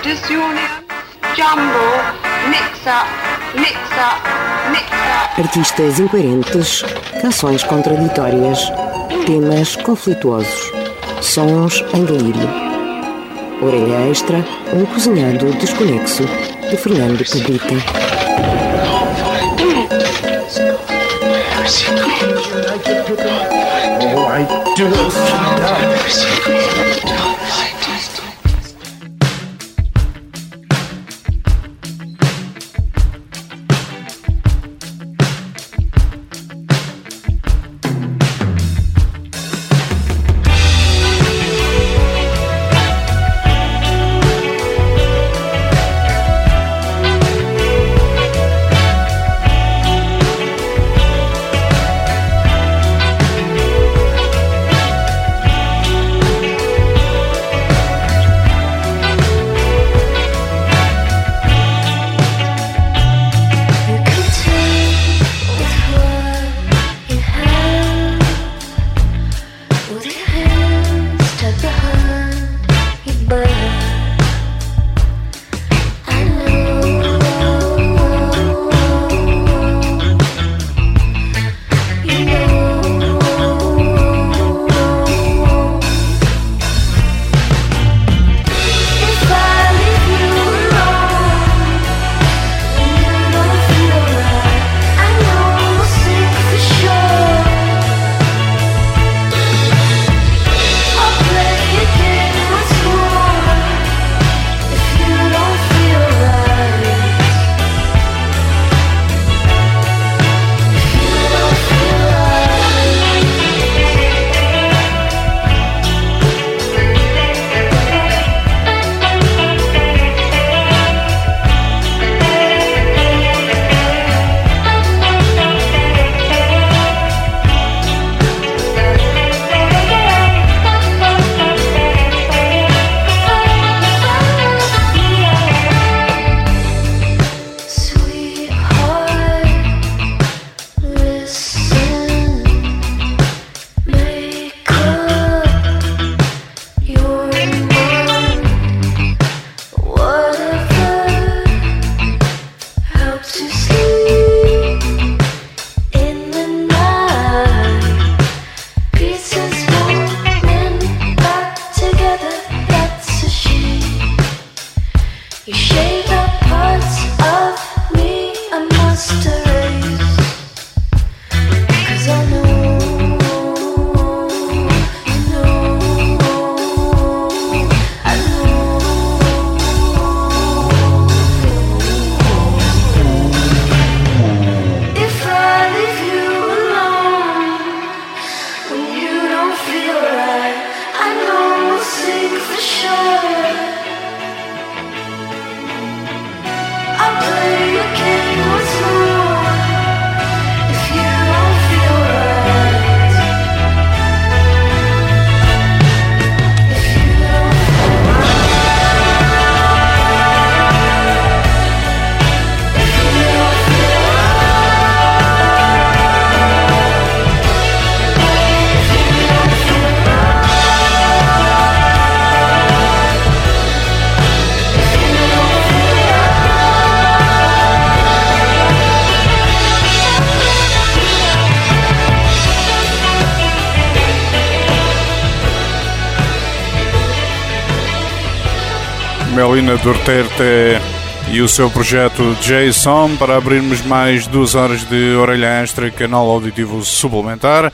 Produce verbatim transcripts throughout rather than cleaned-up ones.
Disunion, Jumble, Mix-Up, Mix-Up, Mix-Up. Artistas incoerentes, canções contraditórias, temas conflituosos, sons em delírio. Orelha Extra, um cozinhado desconexo de Fernando Cabrita. Oh, I do not Melina Duterte e o seu projeto J-Som para abrirmos mais duas horas de Orelha Extra, canal auditivo suplementar.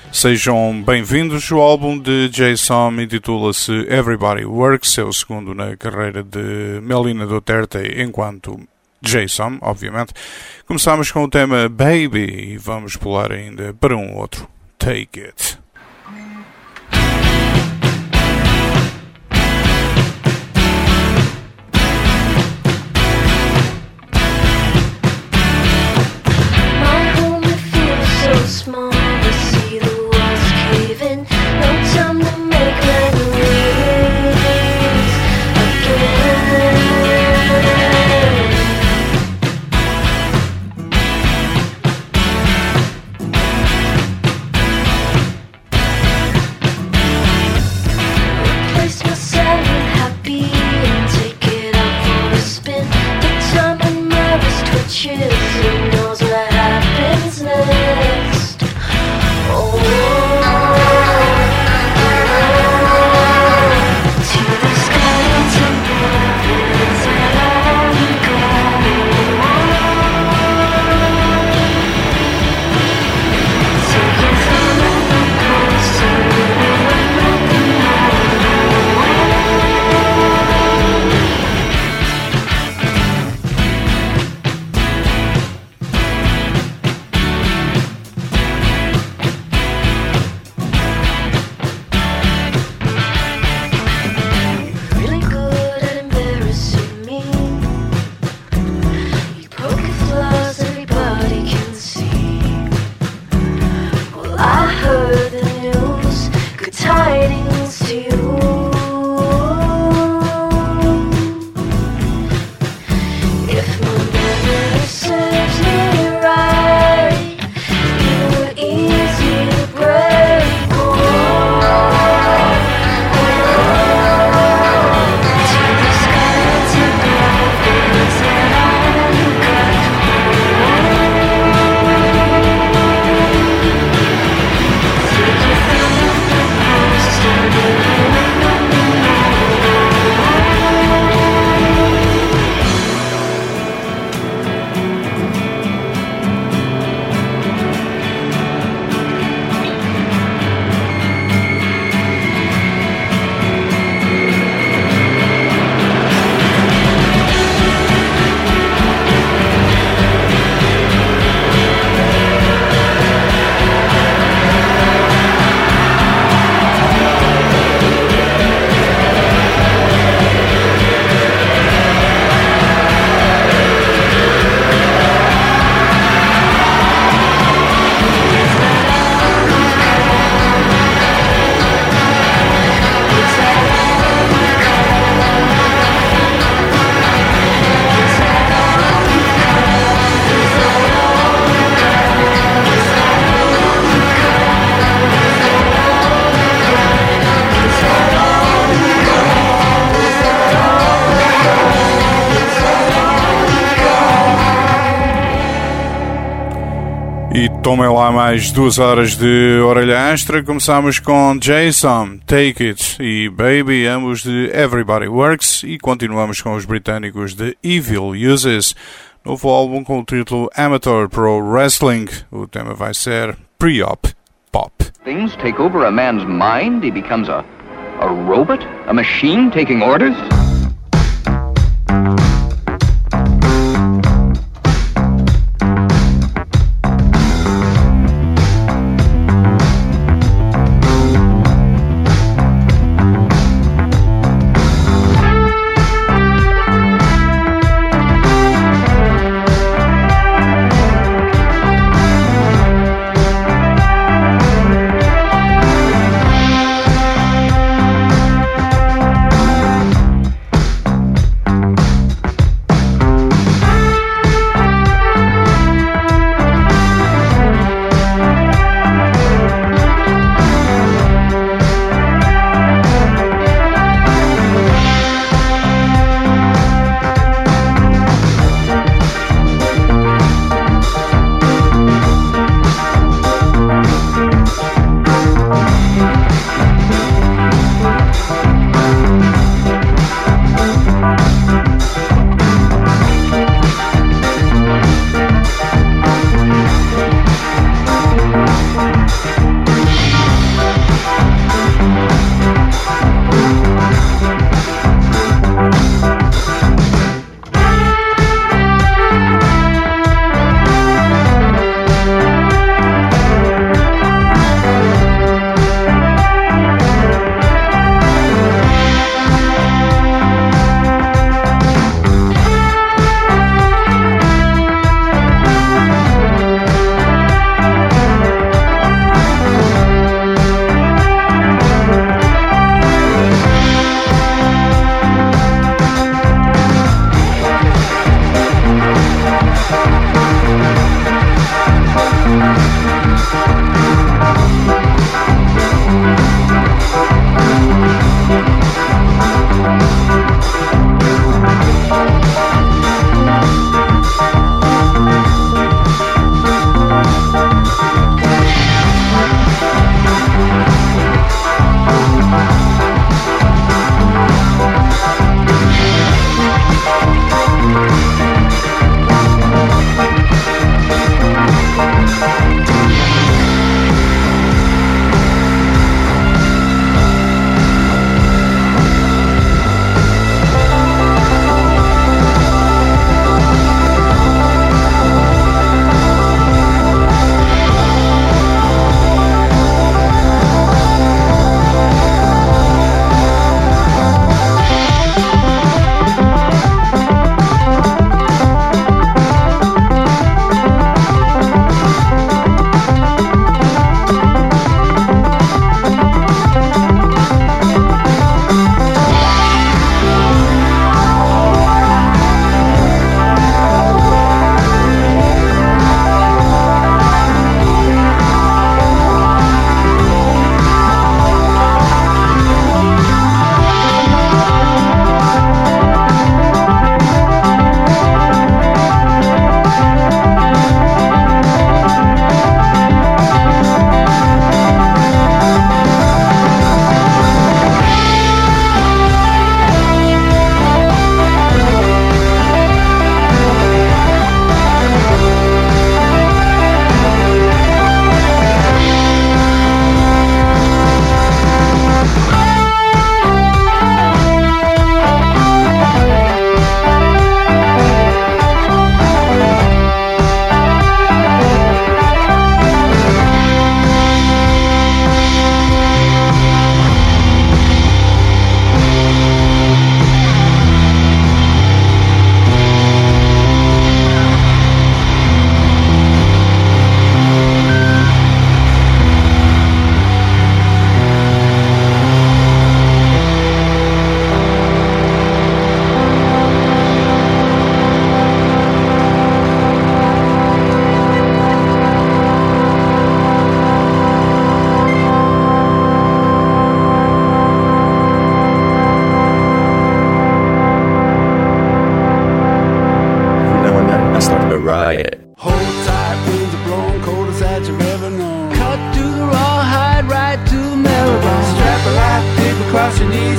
Sejam bem-vindos. O álbum de J-Som intitula-se Everybody Works, é o segundo na carreira de Melina Duterte enquanto J-Som, obviamente. Começamos com o tema Baby e vamos pular ainda para um outro, Take It. Small to see the walls caving. No time to make memories again. E tomem lá mais duas horas de orelha extra. Começamos com Jason, Take It e Baby, ambos de Everybody Works, e continuamos com os britânicos de Evil Uses, novo álbum com o título Amateur Pro Wrestling. O tema vai ser Pre-Op Pop. Things take over a man's mind, he becomes a, a robot, a machine taking orders.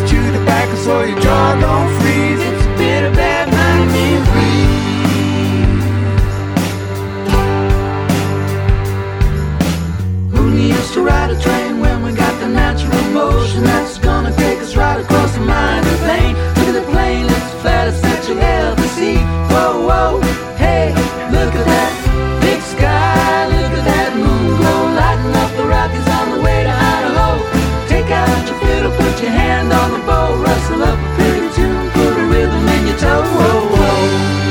chew tobacco so your jaw don't freeze. It's a bit of bad money being free. Who needs to ride a train when we got the natural motion that's gonna take us right across the mighty plain? Look at the plane, it's the flattest that you'll ever see. Whoa, whoa, hey, look at that big sky, look at that moon glow, lighting up the Rockies on the way to Idaho. Take out your fiddle, put your hand on the bow, rustle up a pretty tune, put a rhythm in your toe. Whoa, whoa.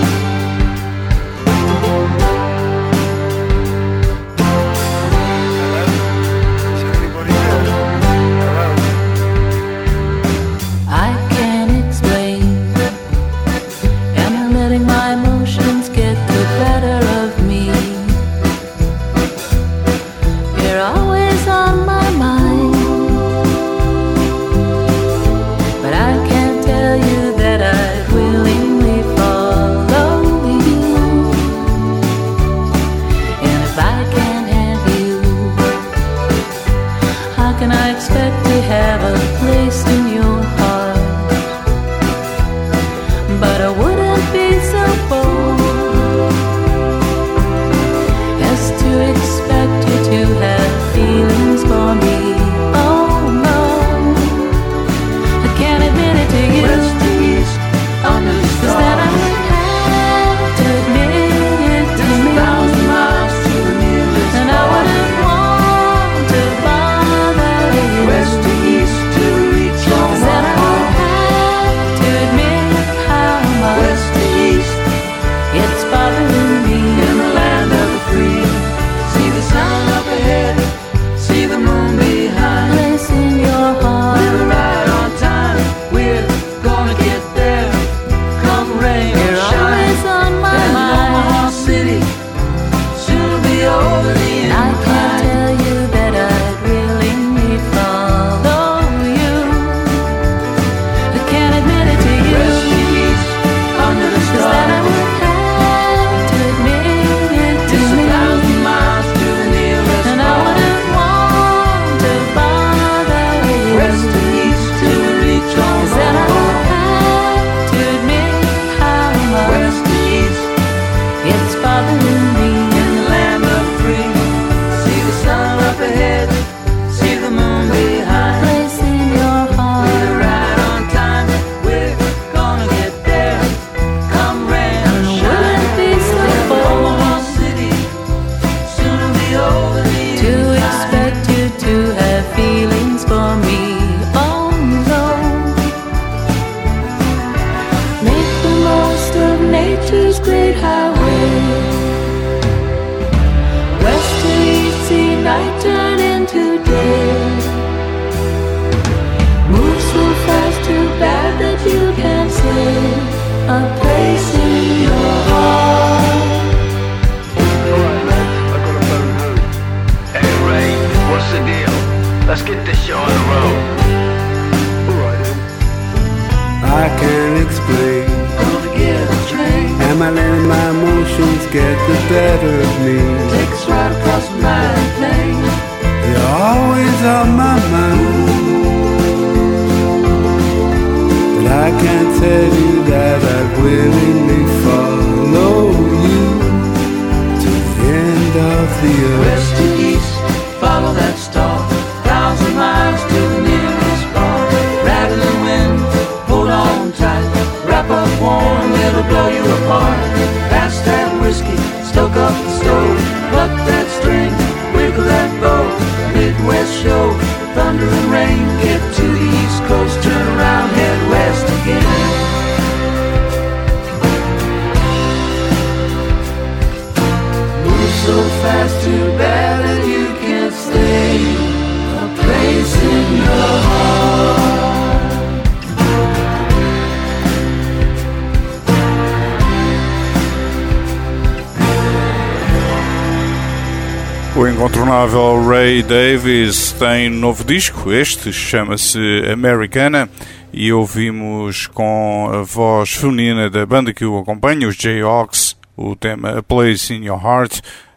O incontornável Ray Davies tem novo disco, este chama-se Americana, e ouvimos com a voz feminina da banda que o acompanha, os Jayhawks, o tema A Place in Your Heart,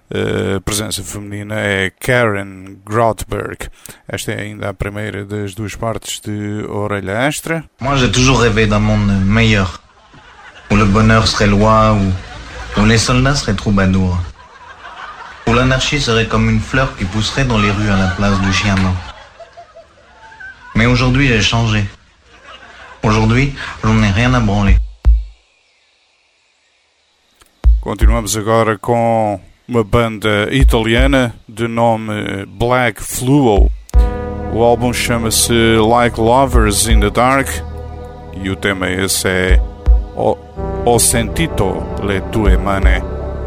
A presença feminina é Karen Grotberg. Esta é ainda a primeira das duas partes de Orelha Extra. Moi, j'ai toujours rêvé d'un monde meilleur, où le bonheur serait loi, où, où les soldats seraient troubadours, où l'anarchie serait comme une fleur qui pousserait dans les rues à la place du chien mort. Mais aujourd'hui, j'ai changé. Aujourd'hui, j'en ai rien à branler. Continuamos agora com uma banda italiana de nome Black Fluo. O álbum chama-se Like Lovers in the Dark e o tema esse é Ho, Ho sentito le tue mani.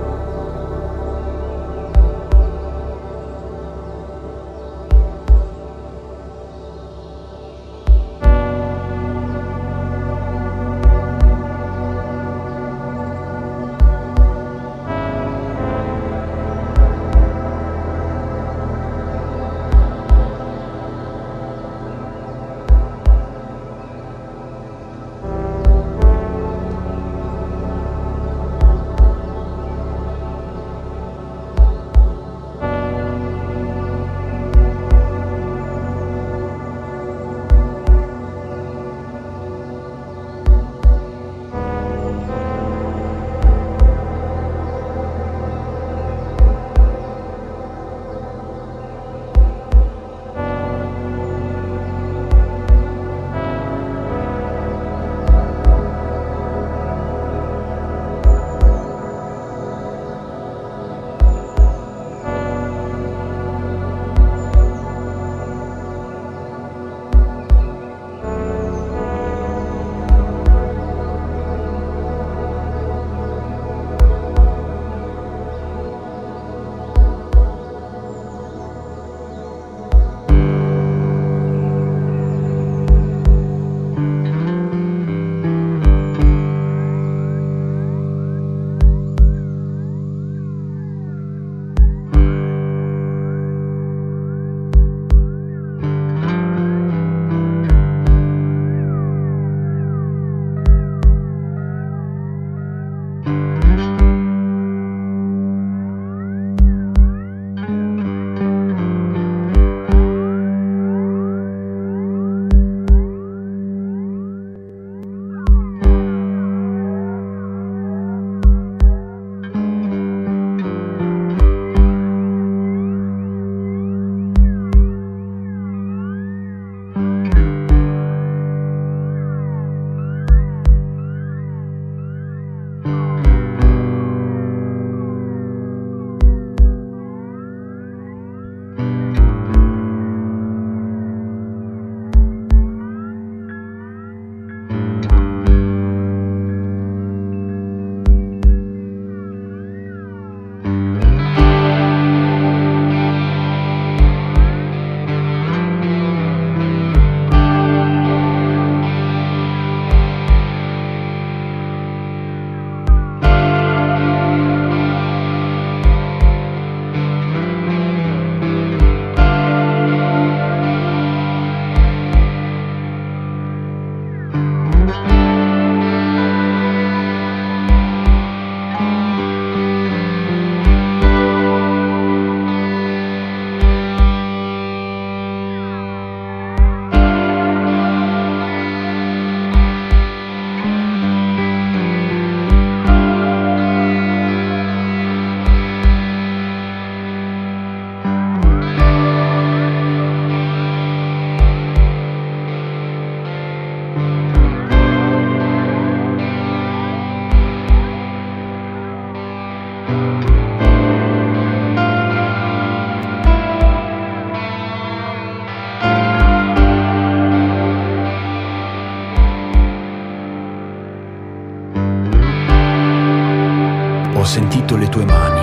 sentito le tue mani.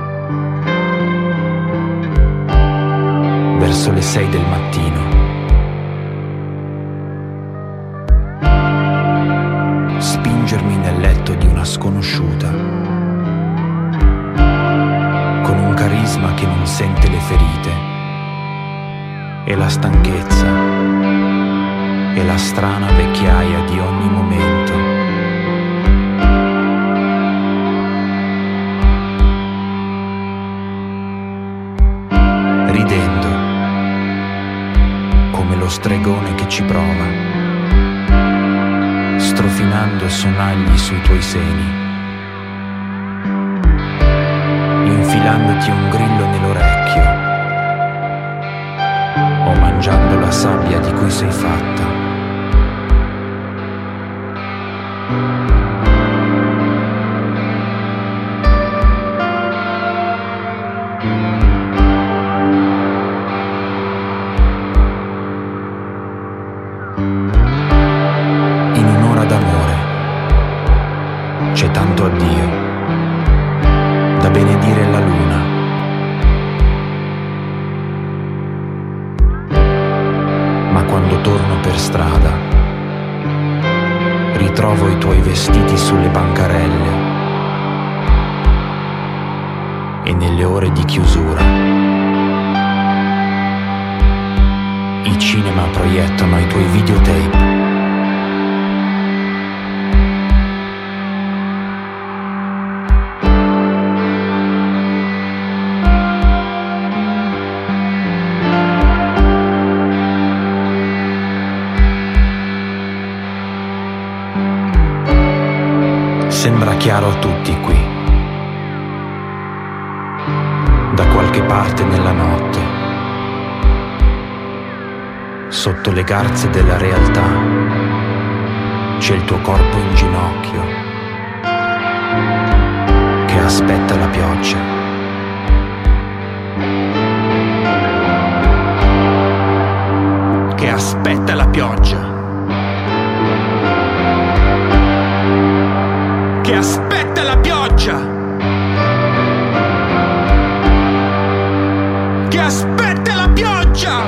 Verso le sei del mattino. Spingermi nel letto di una sconosciuta, con un carisma che non sente le ferite, e la stanchezza, e la strana vecchiaia di ogni momento. neurone che ci prova, strofinando sonagli sui tuoi seni, infilandoti un grillo nell'orecchio o mangiando la sabbia di cui sei fatta. C'è tanto addio da benedire la luna. Ma quando torno per strada ritrovo i tuoi vestiti sulle bancarelle e nelle ore di chiusura i cinema proiettano i tuoi videotape. Sembra chiaro a tutti qui, da qualche parte nella notte, sotto le garze della realtà, c'è il tuo corpo in ginocchio che aspetta la pioggia. Che aspetta la pioggia. Che aspetta la pioggia, che aspetta la pioggia.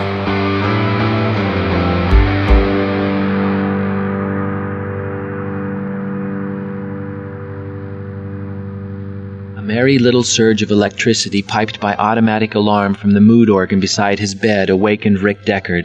A merry little surge of electricity piped by automatic alarm from the mood organ beside his bed awakened Rick Deckard.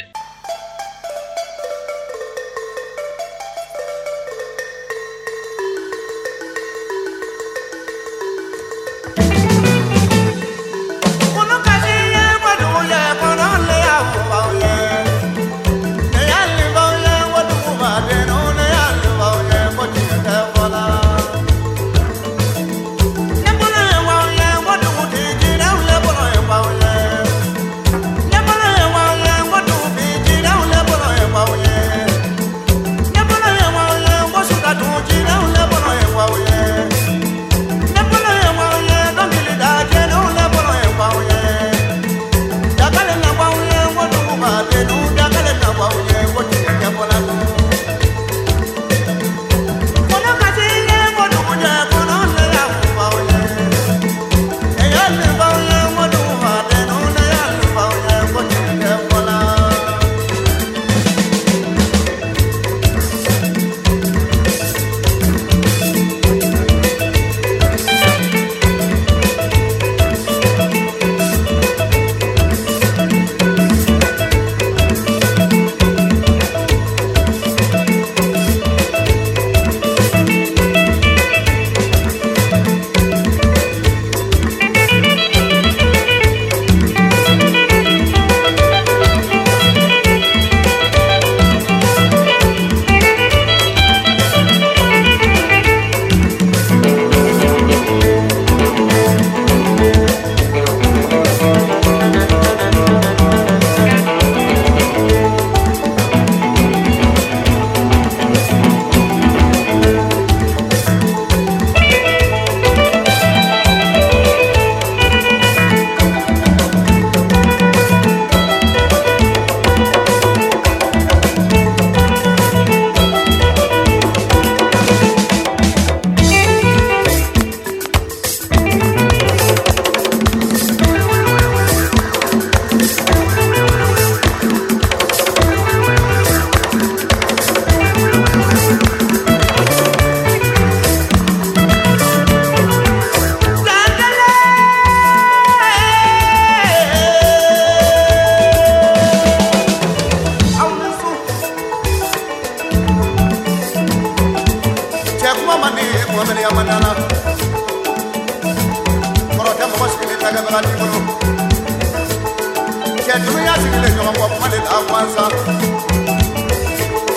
Dunia sigilen ɲɔgɔn kɔ kuma de la gansan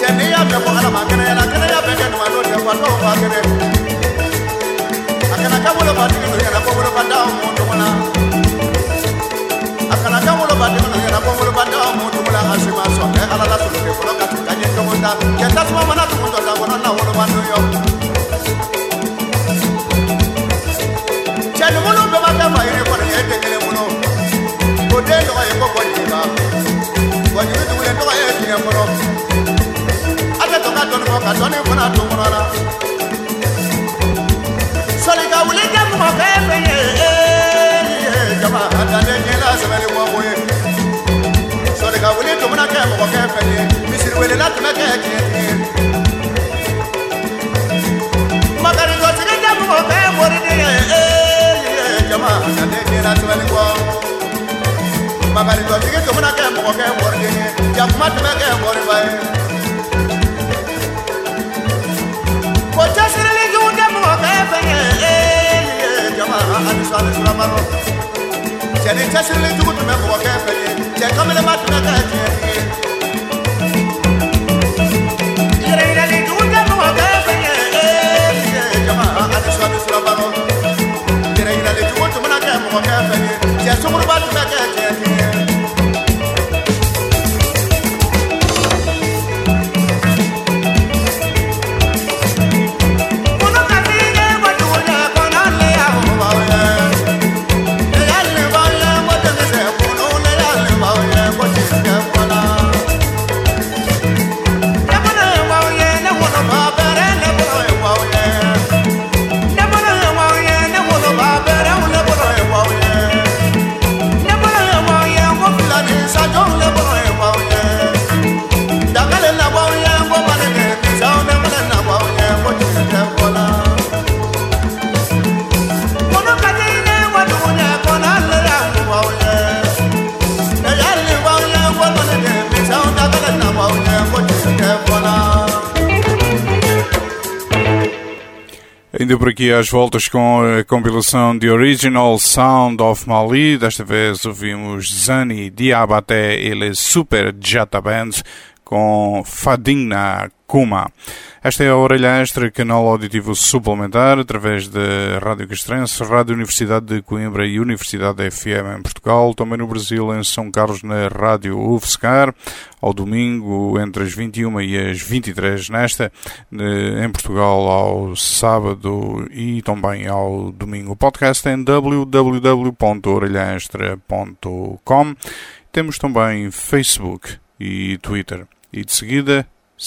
Ainda por aqui às voltas com a compilação The Original Sound of Mali. Desta vez ouvimos Zani Diabaté e Les Super Jata Band com Fadinha Kuma. Esta é a Orelha Extra, canal auditivo suplementar, através da Rádio Castrense, Rádio Universidade de Coimbra e Universidade F M em Portugal, também no Brasil, em São Carlos, na Rádio U F S C A R, ao domingo, entre as vinte e uma e as vinte e três, nesta, em Portugal, ao sábado e também ao domingo. O podcast em w w w ponto orelha extra ponto com. Temos também Facebook e Twitter. E de seguida,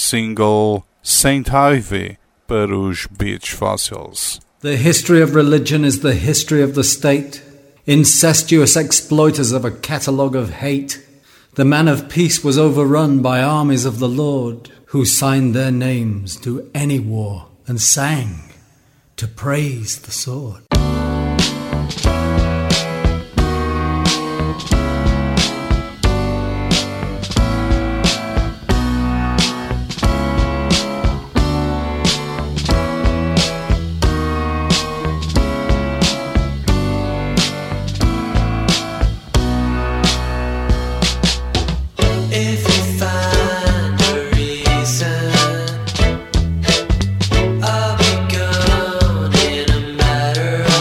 single Saint Ivy para os Beach Fossils. The history of religion is the history of the state, incestuous exploiters of a catalogue of hate. The man of peace was overrun by armies of the Lord, who signed their names to any war and sang to praise the sword. I'll be gone in a matter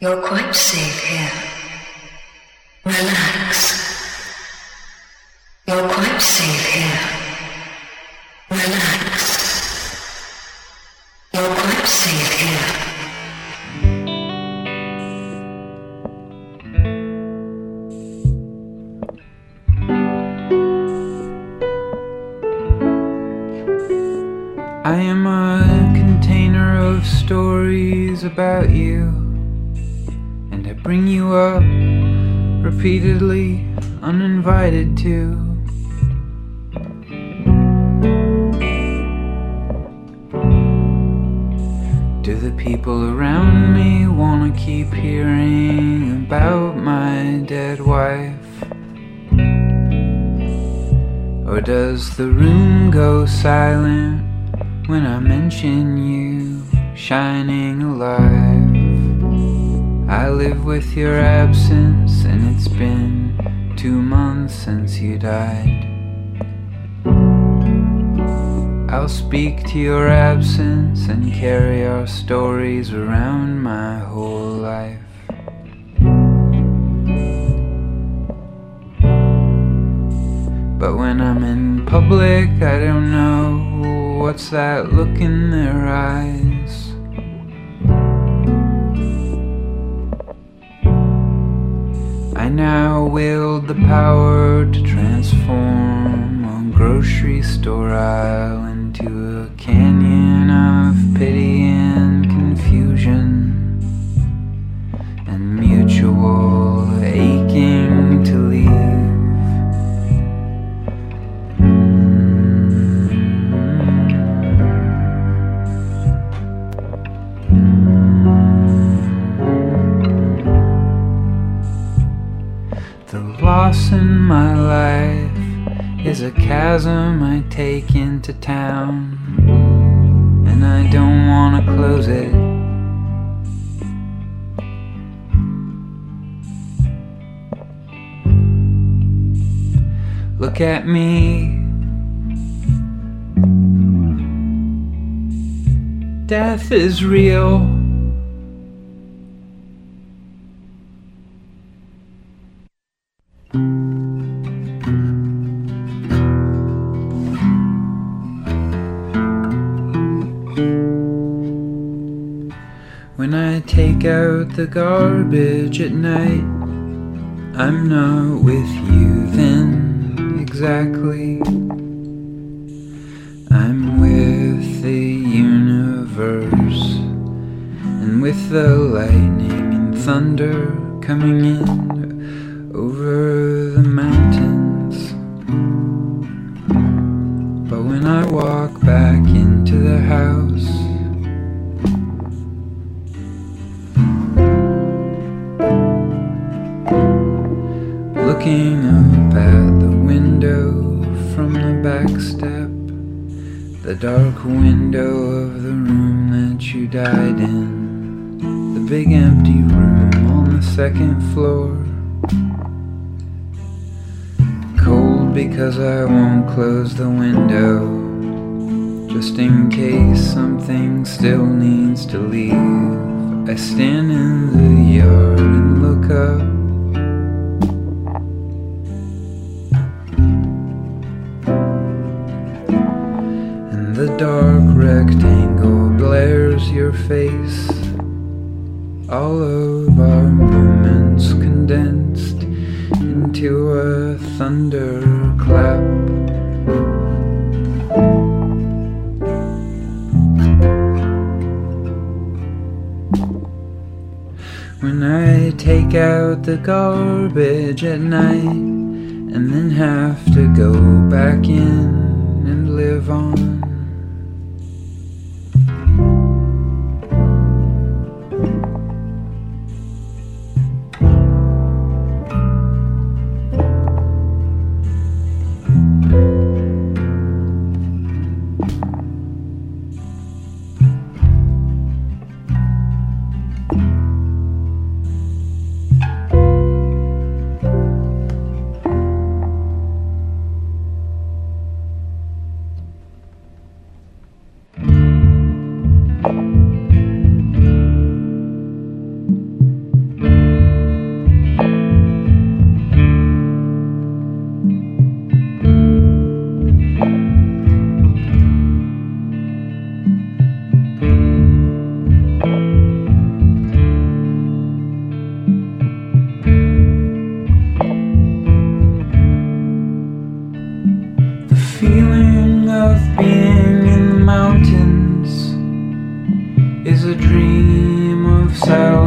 You're quite safe here. Relax. You're quite safe here. Relax. You're quite safe here. I am a container of stories about you, and I bring you up repeatedly, uninvited to. Do the people around me wanna keep hearing about my dead wife? Or does the room go silent when I mention you shining alive? I live with your absence, and it's been two months since you died. I'll speak to your absence and carry our stories around my whole life. But when I'm in public, I don't know what's that look in their eyes. I now wield the power to transform a grocery store aisle into a canyon of pity and confusion and mutual aching to leave. The loss in my life is a chasm I take into town, and I don't want to close it. Look at me. Death is real. When I take out the garbage at night, I'm not with you then exactly. I'm with the universe, and with the lightning and thunder coming in over the mountains. But when I walk back into the house, looking up at the window from the back step, the dark window of the room that you died in, the big empty room on the second floor. Cold because I won't close the window, just in case something still needs to leave. I stand in the yard and look up. The dark rectangle blares your face, all of our moments condensed into a thunderclap. When I take out the garbage at night and then have to go back in and live on, feeling of being in the mountains is a dream of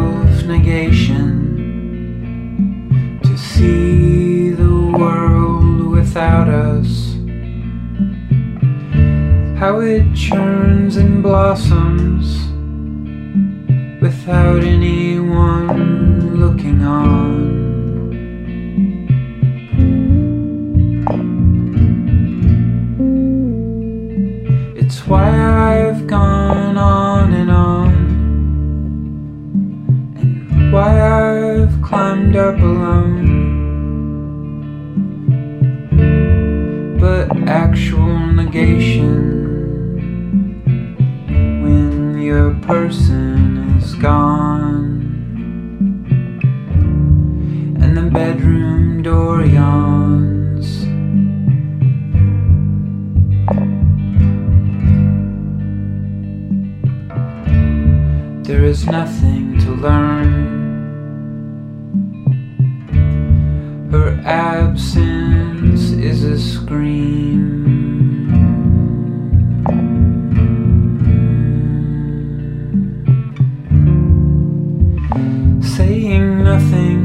self-negation. To see the world without us, how it churns and blossoms without anyone looking on. It's why I've gone on and on, and why I've climbed up alone. But actual negation, when your person is gone and the bedroom door yawns, there is nothing to learn. Her absence is a scream. Saying nothing,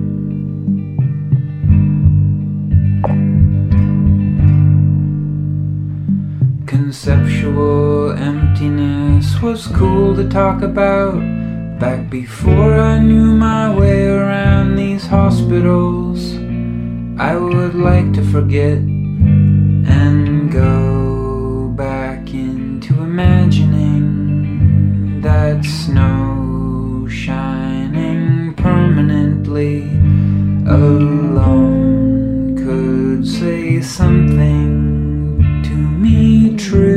conceptual emptiness was cool to talk about back before I knew my way around these hospitals. I would like to forget and go back into imagining that snow shining permanently alone could say something to me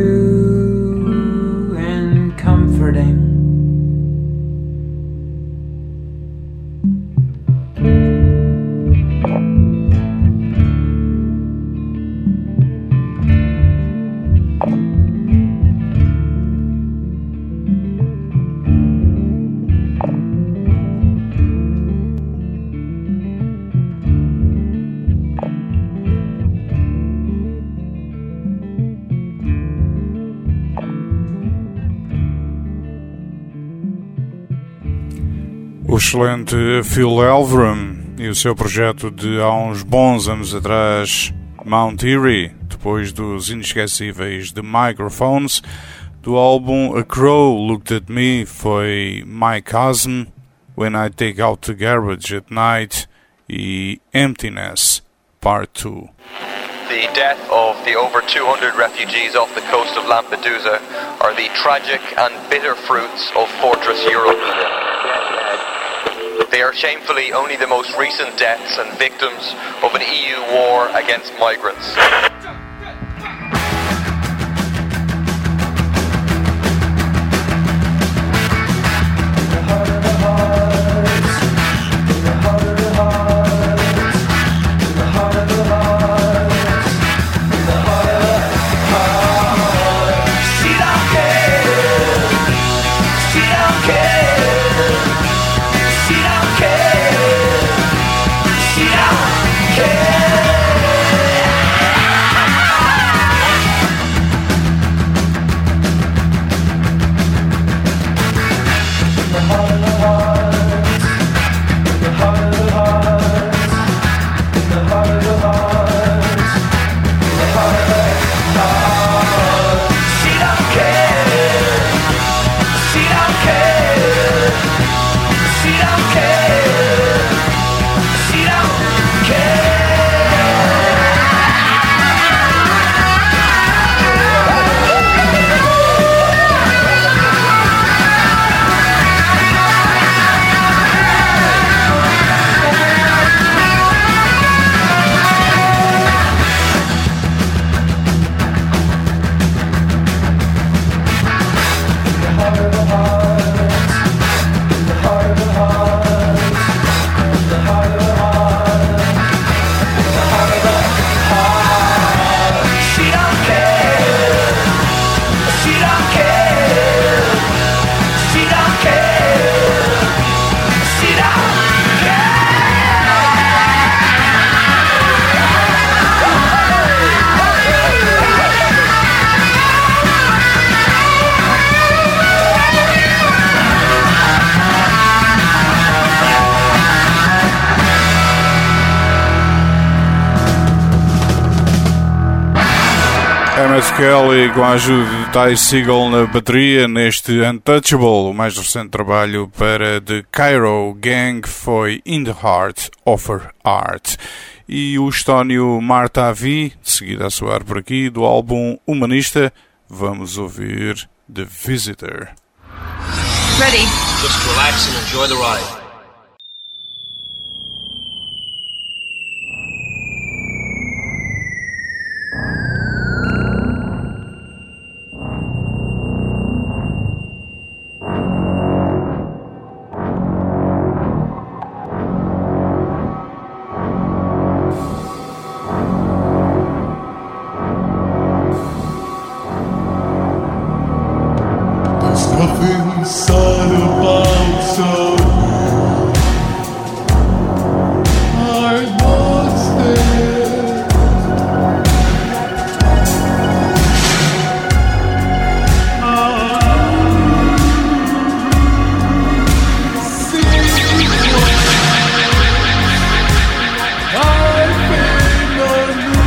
true and comforting. O excelente Phil Elverum e o seu projeto de há uns bons anos atrás, Mount Eerie, depois dos inesquecíveis The Microphones. Do álbum A Crow Looked at Me foi My Cousin, When I Take Out the Garbage at Night e Emptiness Part two. The death of the over two hundred refugees off the coast of Lampedusa are the tragic and bitter fruits of Fortress Europe. They are shamefully only the most recent deaths and victims of an E U war against migrants. She don't care. Emmett Kelly com a ajuda de Ty Segall na bateria neste Untouchable. O mais recente trabalho para The Cairo Gang foi In the Heart of Her Art. E o estónio Marta Avi, de seguida a soar por aqui, do álbum Humanista, vamos ouvir The Visitor. Ready. Just relax and enjoy the ride. Nothing sad about her. I'm not there. I see what I've been on.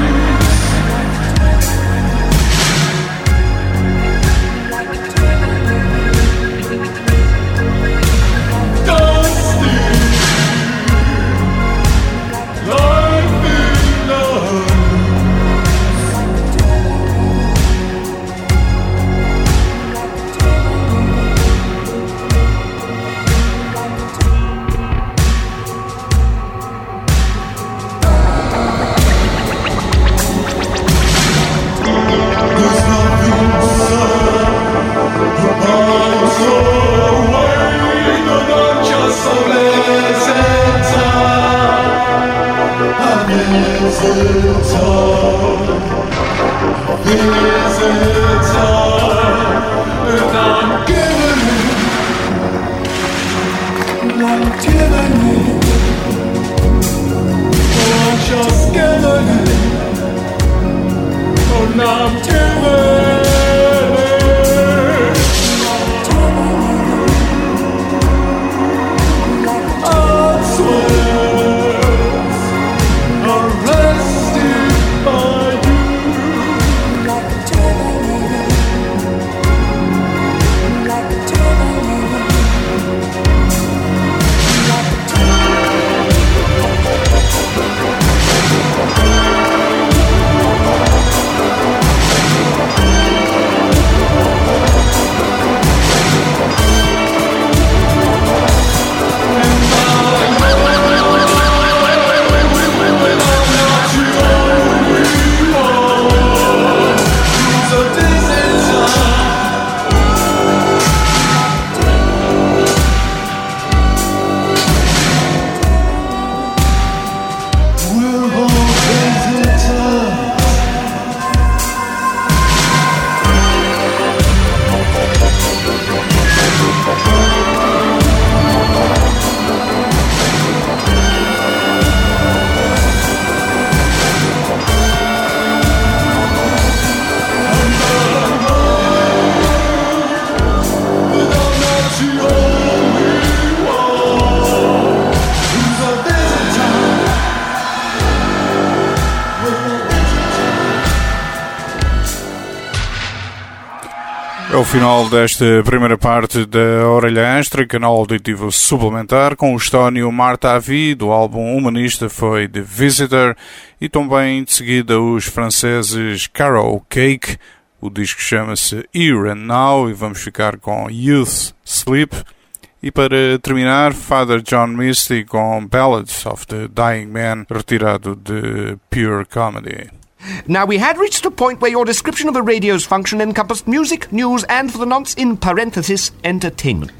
É o final desta primeira parte da Orelha Extra, canal auditivo suplementar, com o estónio Marta Avi, do álbum Humanista foi The Visitor, e também de seguida os franceses Carol Cake, o disco chama-se Here and Now, e vamos ficar com Youth Sleep. E para terminar, Father John Misty com Ballads of the Dying Man, retirado de Pure Comedy. Now, we had reached a point where your description of the radio's function encompassed music, news, and, for the nonce, in parenthesis, entertainment.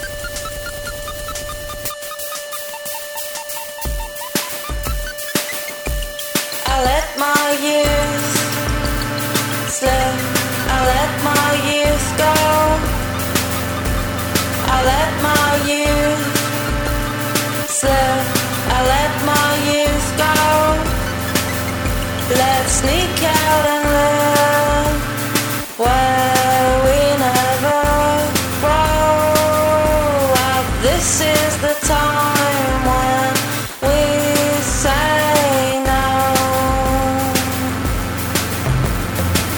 I let my youth slip, I let my youth go, I let my youth slip, I let my youth go. Let's sneak out and live where we never grow up. This is the time when we say no.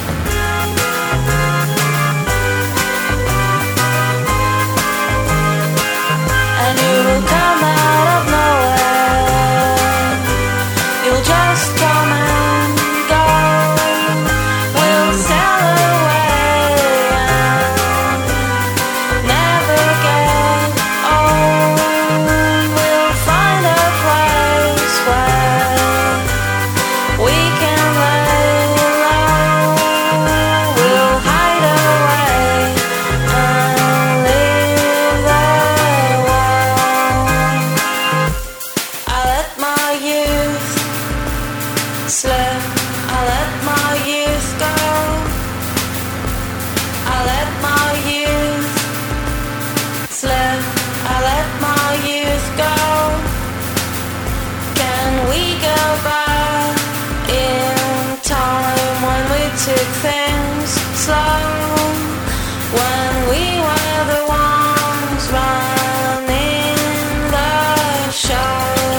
took things slow when we were the ones running the show.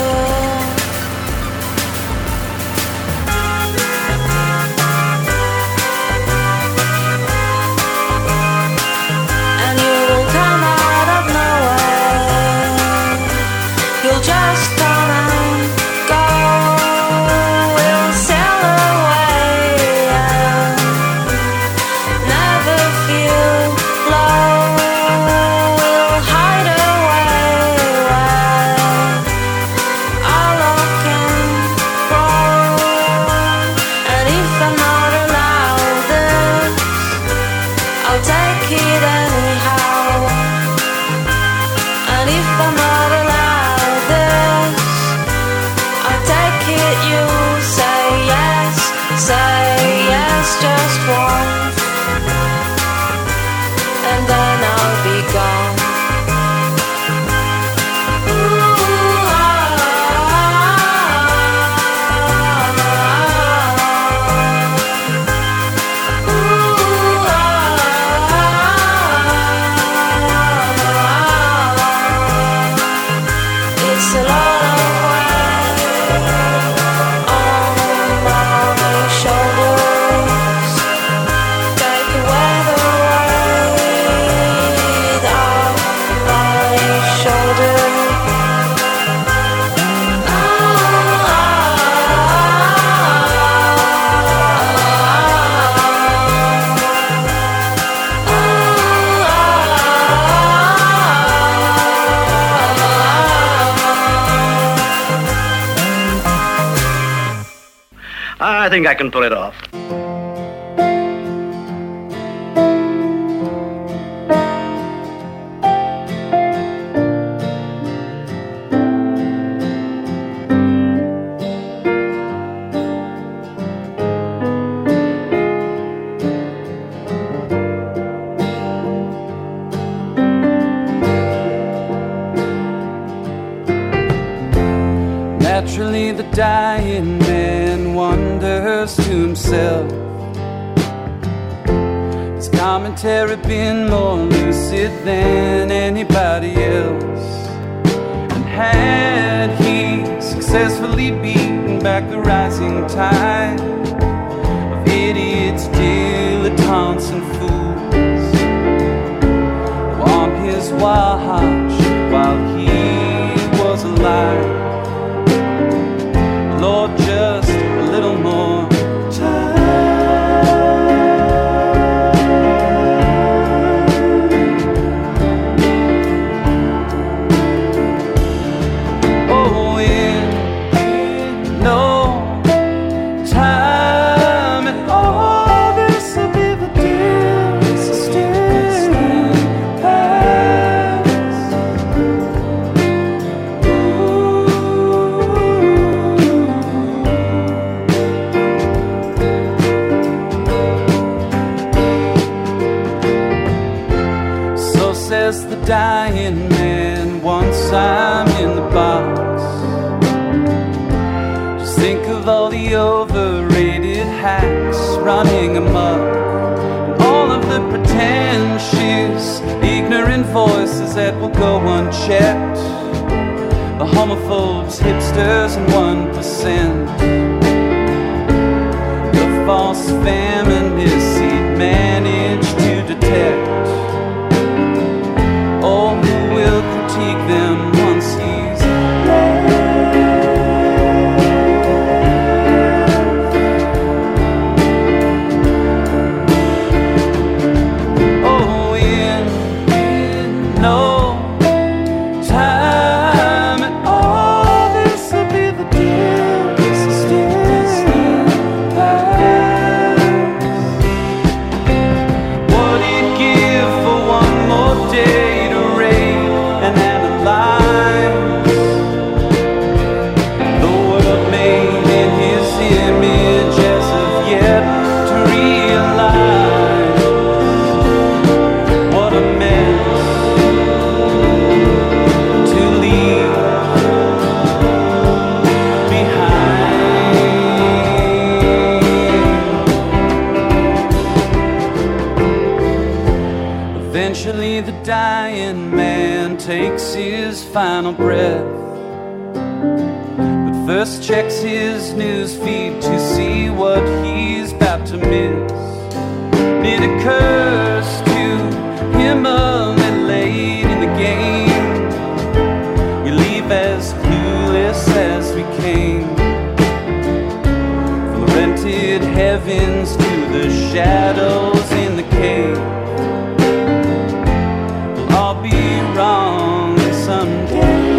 And you will come out of nowhere. You'll just come and go. We'll sail away and never feel low. We'll hide away where our love can grow. And if I'm not allowed this, I'll take it anyhow. And if I'm not allowed this, I'll take it. You say yes, say yes just once, and then I'll be gone. Ooh, ah, ooh, ah. It's a lot of weight on my shoulders. Take away the weight off my shoulders. I think I can pull it off. Naturally, the dying man wonders to himself, has commentary been more lucid than anybody else? And had he successfully beaten back the rising tide of idiots, dilettantes, and fools on his watch while he was alive? Lord, just a little more time. Oh, in, in no time at all, this will be the distant past. So says the dying man once I'm in the box. Just think of all the overrated hacks running amok, and all of the pretentious, ignorant voices that will go unchecked. The homophobes, hipsters, and one percent. The false feminists he'd managed to detect. Oh, who will critique them once he's left? Oh, in, in no time at all, this will be the distant Eventually the dying man takes his final breath, but first checks his news feed to see what he's about to miss. It occurs to him a little late in the game. We leave as clueless as we came, from the rented heavens to the shadows in the cave. We'll all be wrong someday.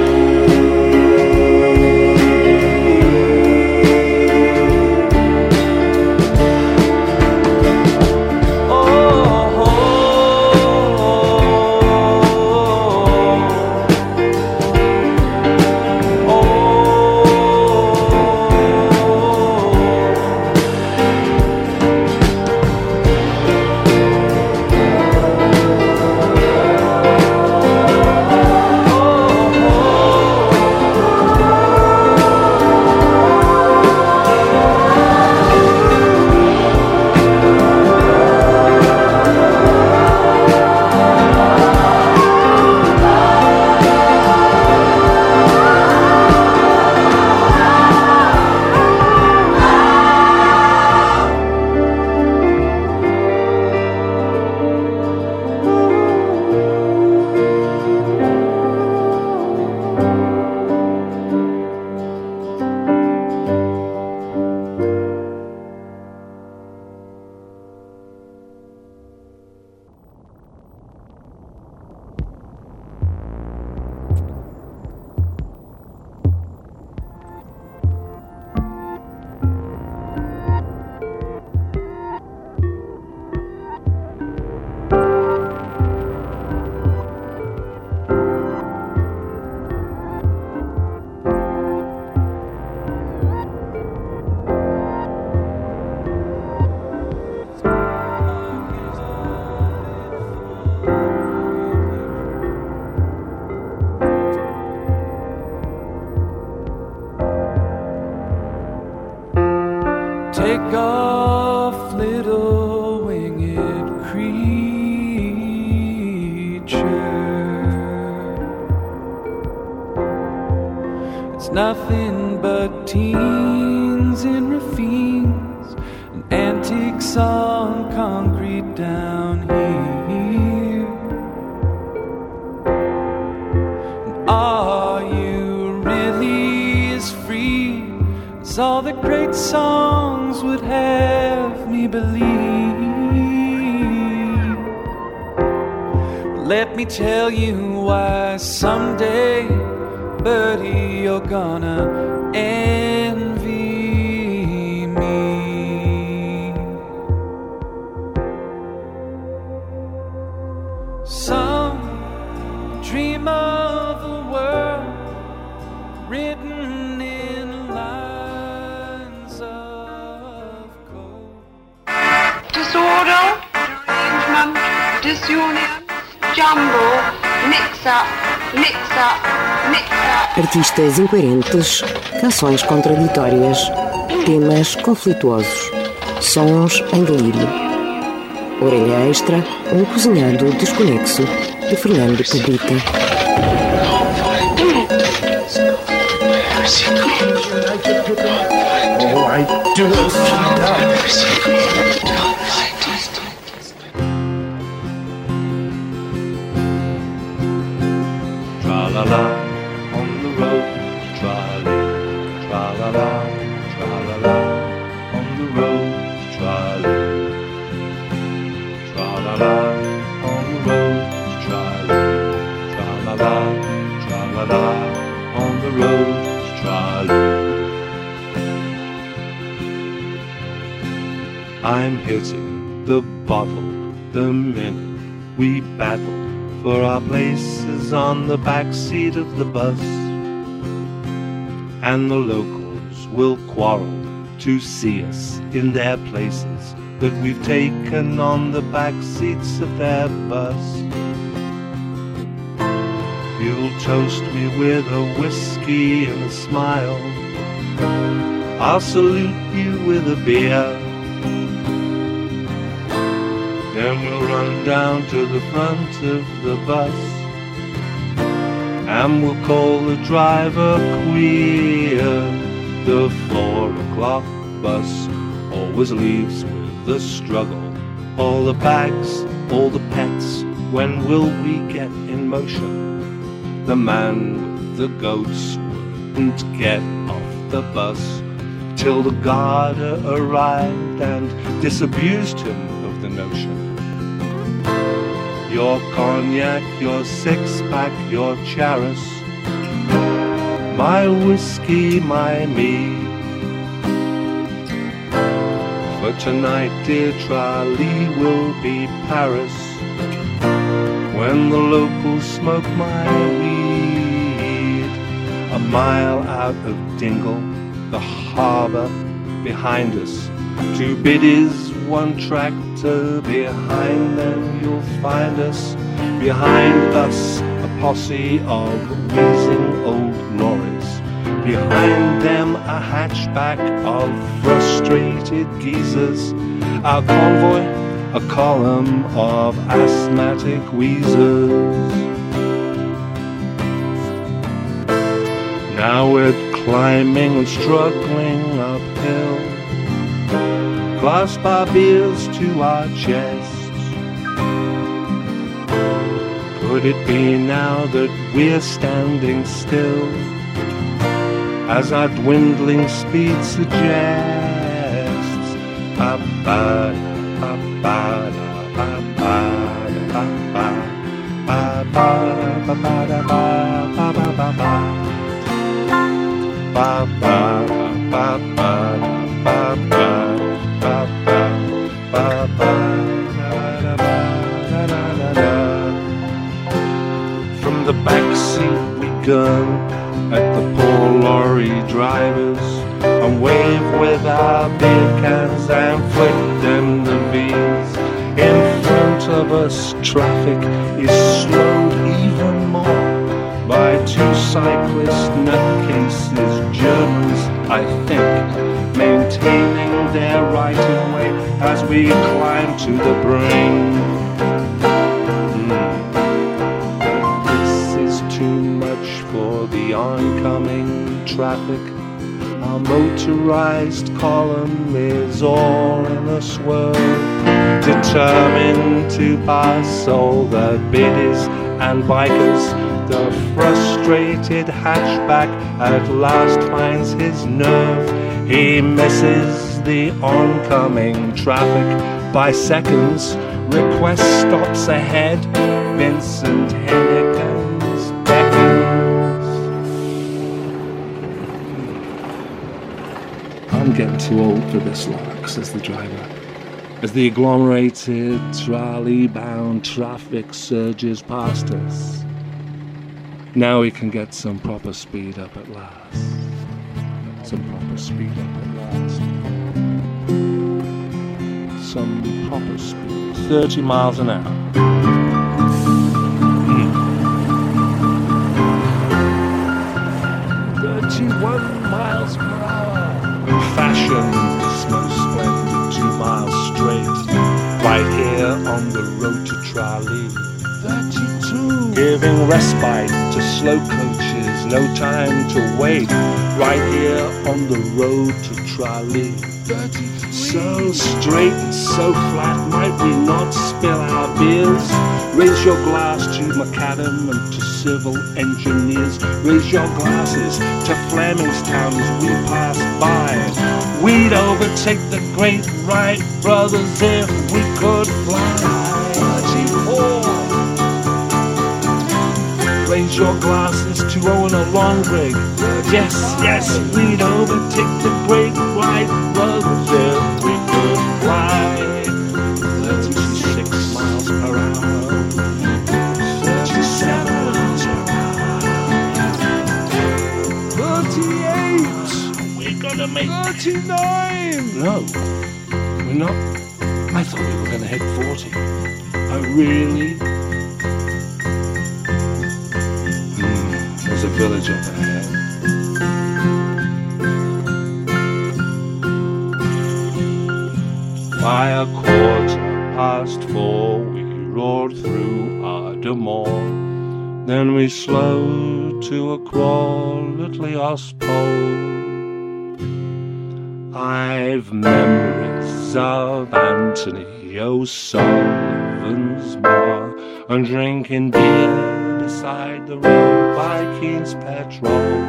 Take off, little winged creature. It's nothing but teens in ravines and antiques on concrete down here. And are you really as free as all the great songs would have me believe? Let me tell you why someday, buddy, you're gonna envy me. Some dream of a world written in lines of code. Disorder, derangement, disunion, jumble, mix-up, mix-up, mix-up. Artistas incoerentes, canções contraditórias, temas conflituosos, sons em delírio. Orelha Extra, um cozinhado desconexo, de Fernando Cabrita. Oh, I do. Tra-la-la, on the road, trolley. Tra-la-la, tra-la-la, on the road, trolley. Tra-la-la, on the road, trolley. Tra-la-la, tra-la-la, on the road, trolley. I'm hitting the bottle the minute we battle for our places on the back seat of the bus, and the locals will quarrel to see us in their places that we've taken on the back seats of their bus. You'll toast me with a whiskey and a smile, I'll salute you with a beer. Then Then we'll run down to the front of the bus, and we'll call the driver queer. The four o'clock bus always leaves with a struggle. All the bags, all the pets, when will we get in motion? The man with the goats wouldn't get off the bus till the guarder arrived and disabused him of the notion. Your cognac, your six-pack, your charis, my whiskey, my mead. For tonight, dear Tralee, will be Paris, when the locals smoke my weed. A mile out of Dingle, the harbour behind us, two biddies, one tractor behind them. You'll find us, behind us, a posse of wheezing old lorries. Behind them a hatchback of frustrated geezers. Our convoy, a column of asthmatic wheezers. Now we're climbing and struggling uphill, clasp our beers to our chests. Could it be now that we're standing still, as our dwindling speed suggests? Ba-ba, ba-ba, ba-ba, ba-ba, ba-ba, ba-ba, ba-ba, ba-ba. Ba ba ba ba ba ba ba ba ba ba ba. From the backseat we gun at the poor lorry drivers and wave with our beer cans and flick them the V's. In front of us traffic is slowed even more by two cyclist nutcases, Germans, I think, maintaining their right-of-way as we climb to the brink. Mm. This is too much for the oncoming traffic. Our motorized column is all in a swirl, determined to pass all the biddies and bikers. The frustrated hatchback at last finds his nerve. He misses the oncoming traffic by seconds. Request stops ahead. Vincent Hennekens beckons. I'm getting too old for this lark, says the driver, as the agglomerated, trolley-bound traffic surges past us. Now we can get some proper speed up at last. Some proper speed up at last. Some proper speed. thirty miles an hour. Mm. thirty-one miles per hour. Fashion is most splendid. Two miles straight. Right here on the road to Tralee. thirty-two. Giving respite to slow coaches, no time to wait. Right here on the road to Tralee. thirty-three. So straight and so flat, might we not spill our beers? Raise your glass to macadam and to civil engineers. Raise your glasses to Flemingstown as we pass by. We'd overtake the great Wright brothers if we could fly. thirty-four. Raise your glasses to own a long rig. Yes, yes, we'd overtake the great Wright brothers if we could fly. thirty-six miles per hour. thirty-seven miles per hour. thirty-eight. We're gonna make thirty-nine. No, we're not. I thought we were gonna hit forty. I really. There's a village up ahead. By a quarter past four, we roared through Ardmore. Then we slowed to a crawl at Leospole. I've memories of Anthony O'Sullivan's bar and drinking beer beside the road by Keen's Petrol.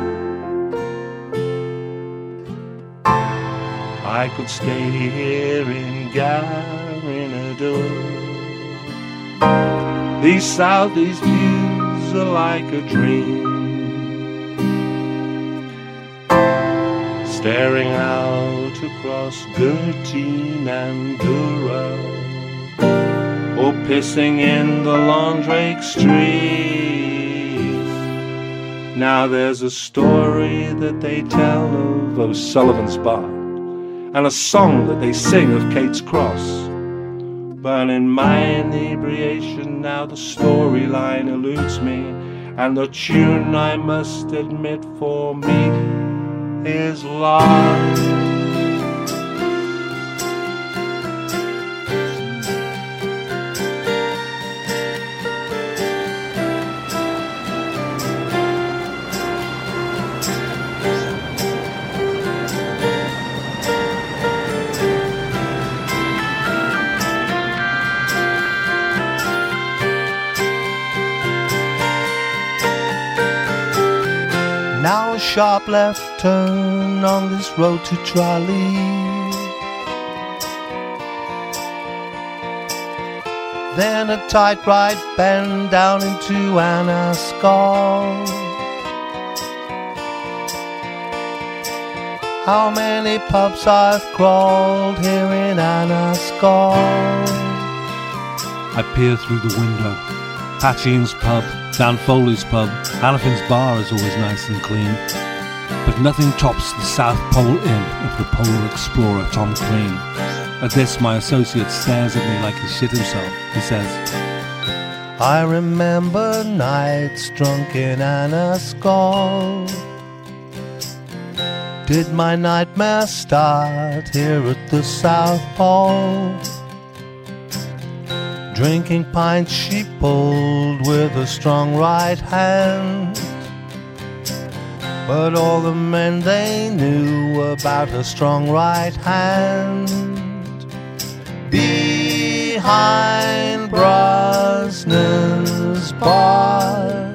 I could stay here in Garinadur. These southeast views are like a dream, staring out across Gertine and Durrell, or pissing in the Londrake Stream. Now there's a story that they tell of O'Sullivan's bar, and a song that they sing of Kate's Cross. But in my inebriation now the storyline eludes me, and the tune, I must admit, for me is lost. Now a sharp left turn on this road to Tralee, then a tight right bend down into Anascol. How many pubs I've crawled here in Anascol. I peer through the window. Patchin's pub, Dan Foley's pub, Hannafin's bar is always nice and clean, but nothing tops the South Pole imp of the polar explorer Tom Crean. At this, my associate stares at me like he shit himself. He says, I remember nights drunk in Anascol. Did my nightmare start here at the South Pole? Drinking pints she pulled with a strong right hand, but all the men they knew about her strong right hand. Behind Brosnan's bar,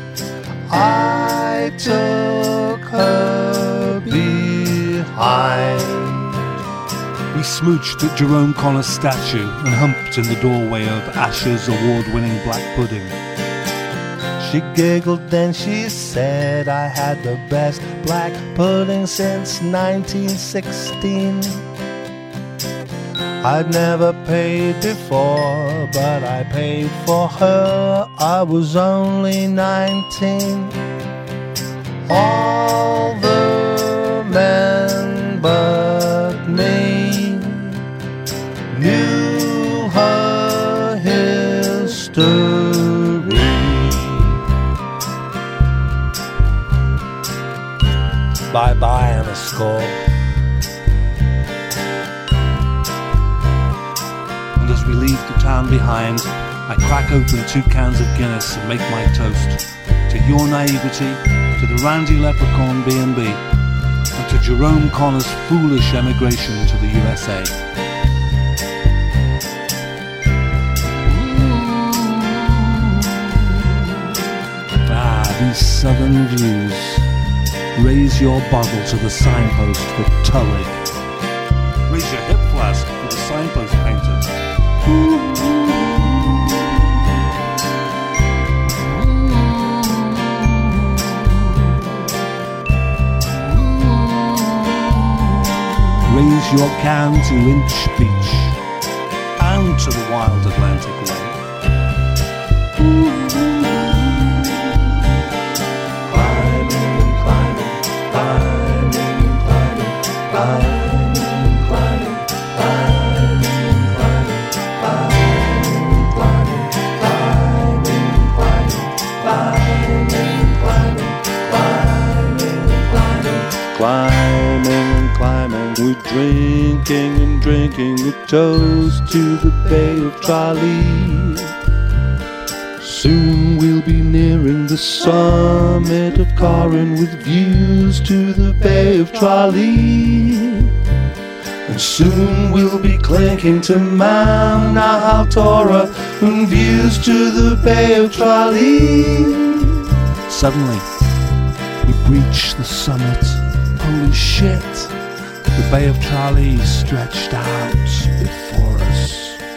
I took her behind. We smooched at Jerome Connor's statue and humped in the doorway of Asher's award-winning black pudding. She giggled, then she said I had the best black pudding since nineteen sixteen. I'd never paid before, but I paid for her. I was only nineteen. All the men but me knew her history. Bye-bye, Anascol. And as we leave the town behind, I crack open two cans of Guinness and make my toast to your naivety, to the Randy Leprechaun B and B, and to Jerome Connor's foolish emigration to the U S A. These southern views. Raise your bottle to the signpost for Tully. Raise your hip flask for the signpost painter. Raise your can to Inch Beach and to the wild Atlantic Way. Climbing and climbing, we drinking and drinking a toast to the Bay of Tralee. Soon we'll be nearing the summit of Carron with views to the Bay of Tralee. And soon we'll be clinking to Mount Nahaltora and views to the Bay of Tralee. Suddenly, we breach the summit. Holy shit! The Bay of Tralee stretched out before us.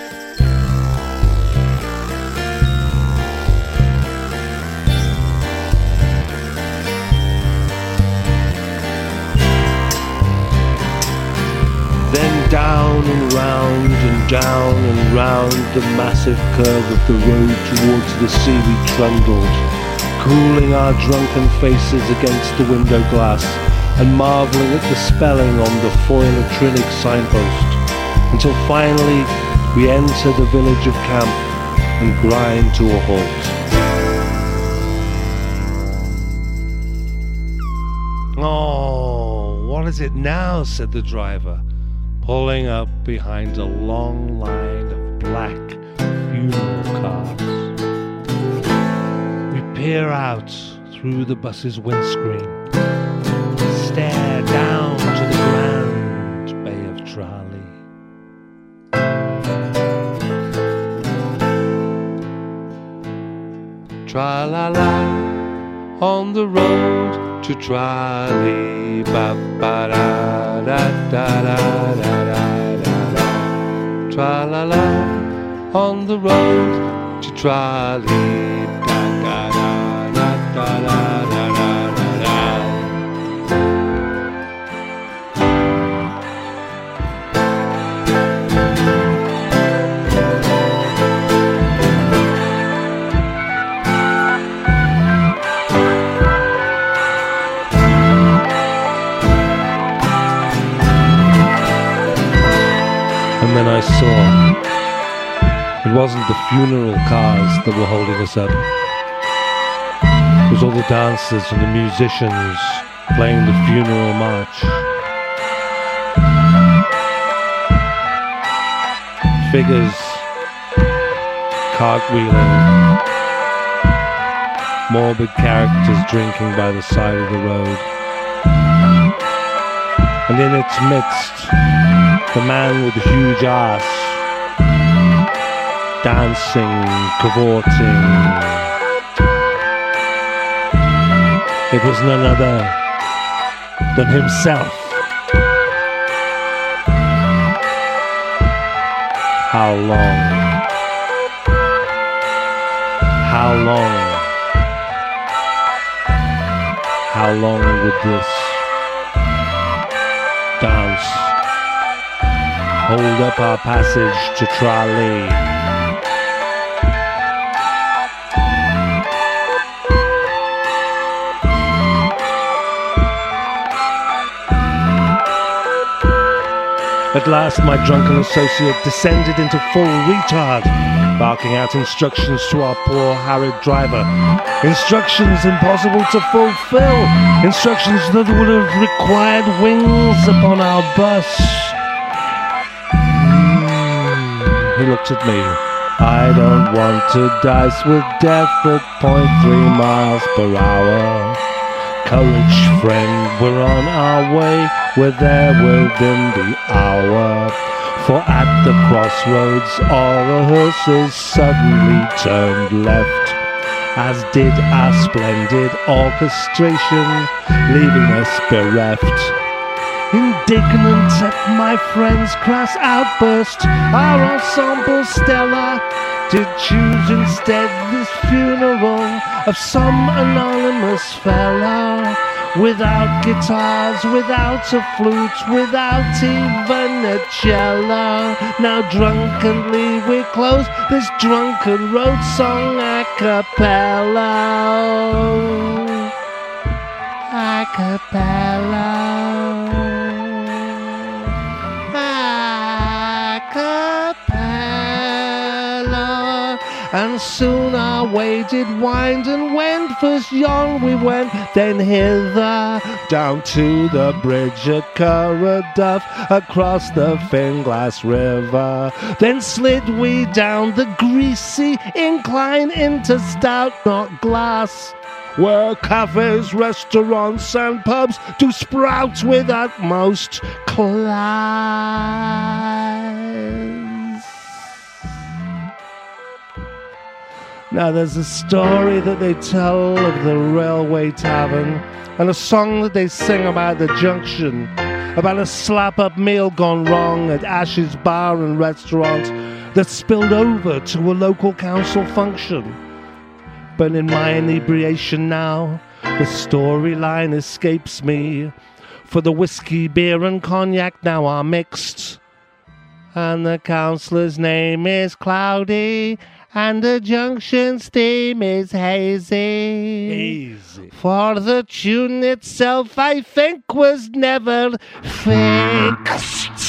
Then down and round and down and round the massive curve of the road towards the sea we trundled, cooling our drunken faces against the window glass and marvelling at the spelling on the foil-atrinic signpost, until finally we enter the village of camp and grind to a halt. Oh, what is it now? Said the driver, pulling up behind a long line of black funeral cars. We peer out through the bus's windscreen, stare down to the grand Bay of Tralee. Tra-la-la, on the road to Tralee, ba-ba-da-da-da-da-da-da-da. Tra-la-la, on the road to Tralee, da-da-da-da-da-da-da-da. And then I saw it wasn't the funeral cars that were holding us up. It was all the dancers and the musicians playing the funeral march. Figures cartwheeling, morbid characters drinking by the side of the road. And in its midst, the man with the huge ass, dancing, cavorting. It was none other than himself. How long? How long? How long would this dance hold up our passage to Tralee? At last my drunken associate descended into full retard, barking out instructions to our poor harried driver. Instructions impossible to fulfill. Instructions that would have required wings upon our bus. Mm, he looked at me. I don't want to dice with death at point three miles per hour. Courage, friend, we're on our way. We're there within the hour. For at the crossroads all the hearses suddenly turned left, as did our splendid orchestration, leaving us bereft. Indignant at my friend's crass outburst, our ensemble stellar did choose instead this funeral of some anonymous fella. Without guitars, without a flute, without even a cello. Now drunkenly we close this drunken road song a cappella. A cappella. A cappella. and soon our way did wind and wend. First yon we went, then hither, down to the bridge at Curraduff, across the Finglass River. Then slid we down the greasy incline into Stout Knot Glass, where cafes, restaurants and pubs do sprout with utmost class. Now there's a story that they tell of the Railway Tavern, and a song that they sing about the junction, about a slap-up meal gone wrong at Ash's Bar and Restaurant that spilled over to a local council function. But in my inebriation now, the storyline escapes me, for the whiskey, beer and cognac now are mixed, and the councillor's name is Cloudy, and the junction steam is hazy. Hazy. For the tune itself, I think, was never fixed.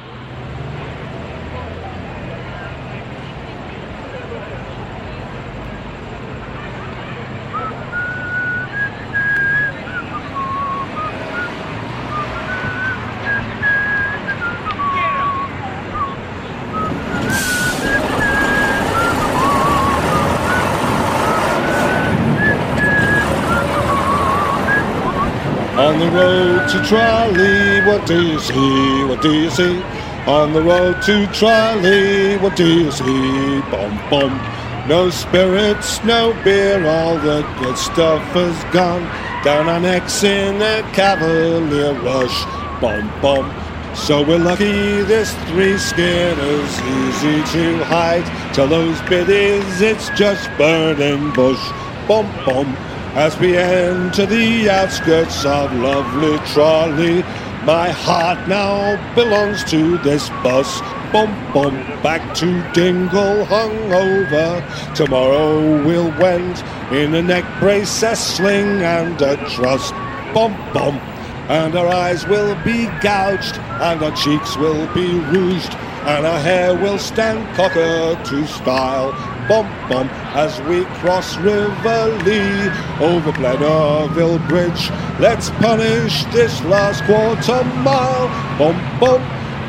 On the road to Tralee, what do you see? What do you see? On the road to Tralee, what do you see? Bum bum. No spirits, no beer, all the good stuff has gone down our necks in a cavalier rush. Bum bum. So we're lucky this three skin is easy to hide. Till those biddies, it's just burning bush. Bum bum. As we enter the outskirts of lovely Tralee, my heart now belongs to this bus. Bum bum, back to Dingle hungover. Tomorrow we'll wend in a neck brace, a sling and a truss. Bum bum, and our eyes will be gouged, and our cheeks will be rouged, and our hair will stand cockatoo style. Bum bum, as we cross River Lee over Blennerville Bridge, let's punish this last quarter mile. Bum bum.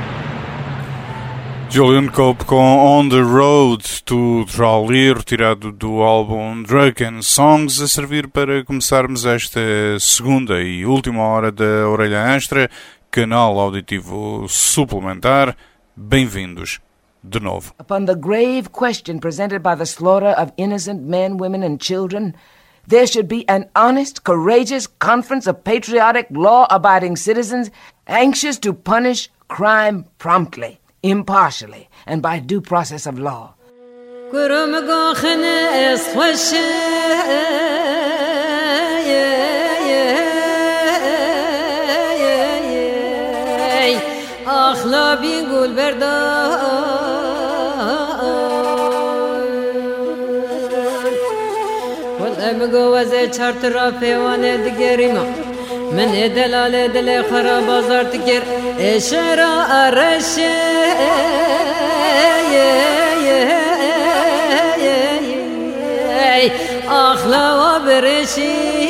Julian Cope com On the Road to Tralee, retirado do álbum Drunken Songs, a servir para começarmos esta segunda e última hora da Orelha Extra, canal auditivo suplementar. Bem-vindos de novo. Upon the grave question presented by the slaughter of innocent men, women and children, there should be an honest, courageous conference of patriotic, law-abiding citizens anxious to punish crime promptly, impartially, and by due process of law. مجوزة شرط رافيوانة دقريمة من دلالة دل خرا بازار تكر إشارة أرشة أخلا وبرشي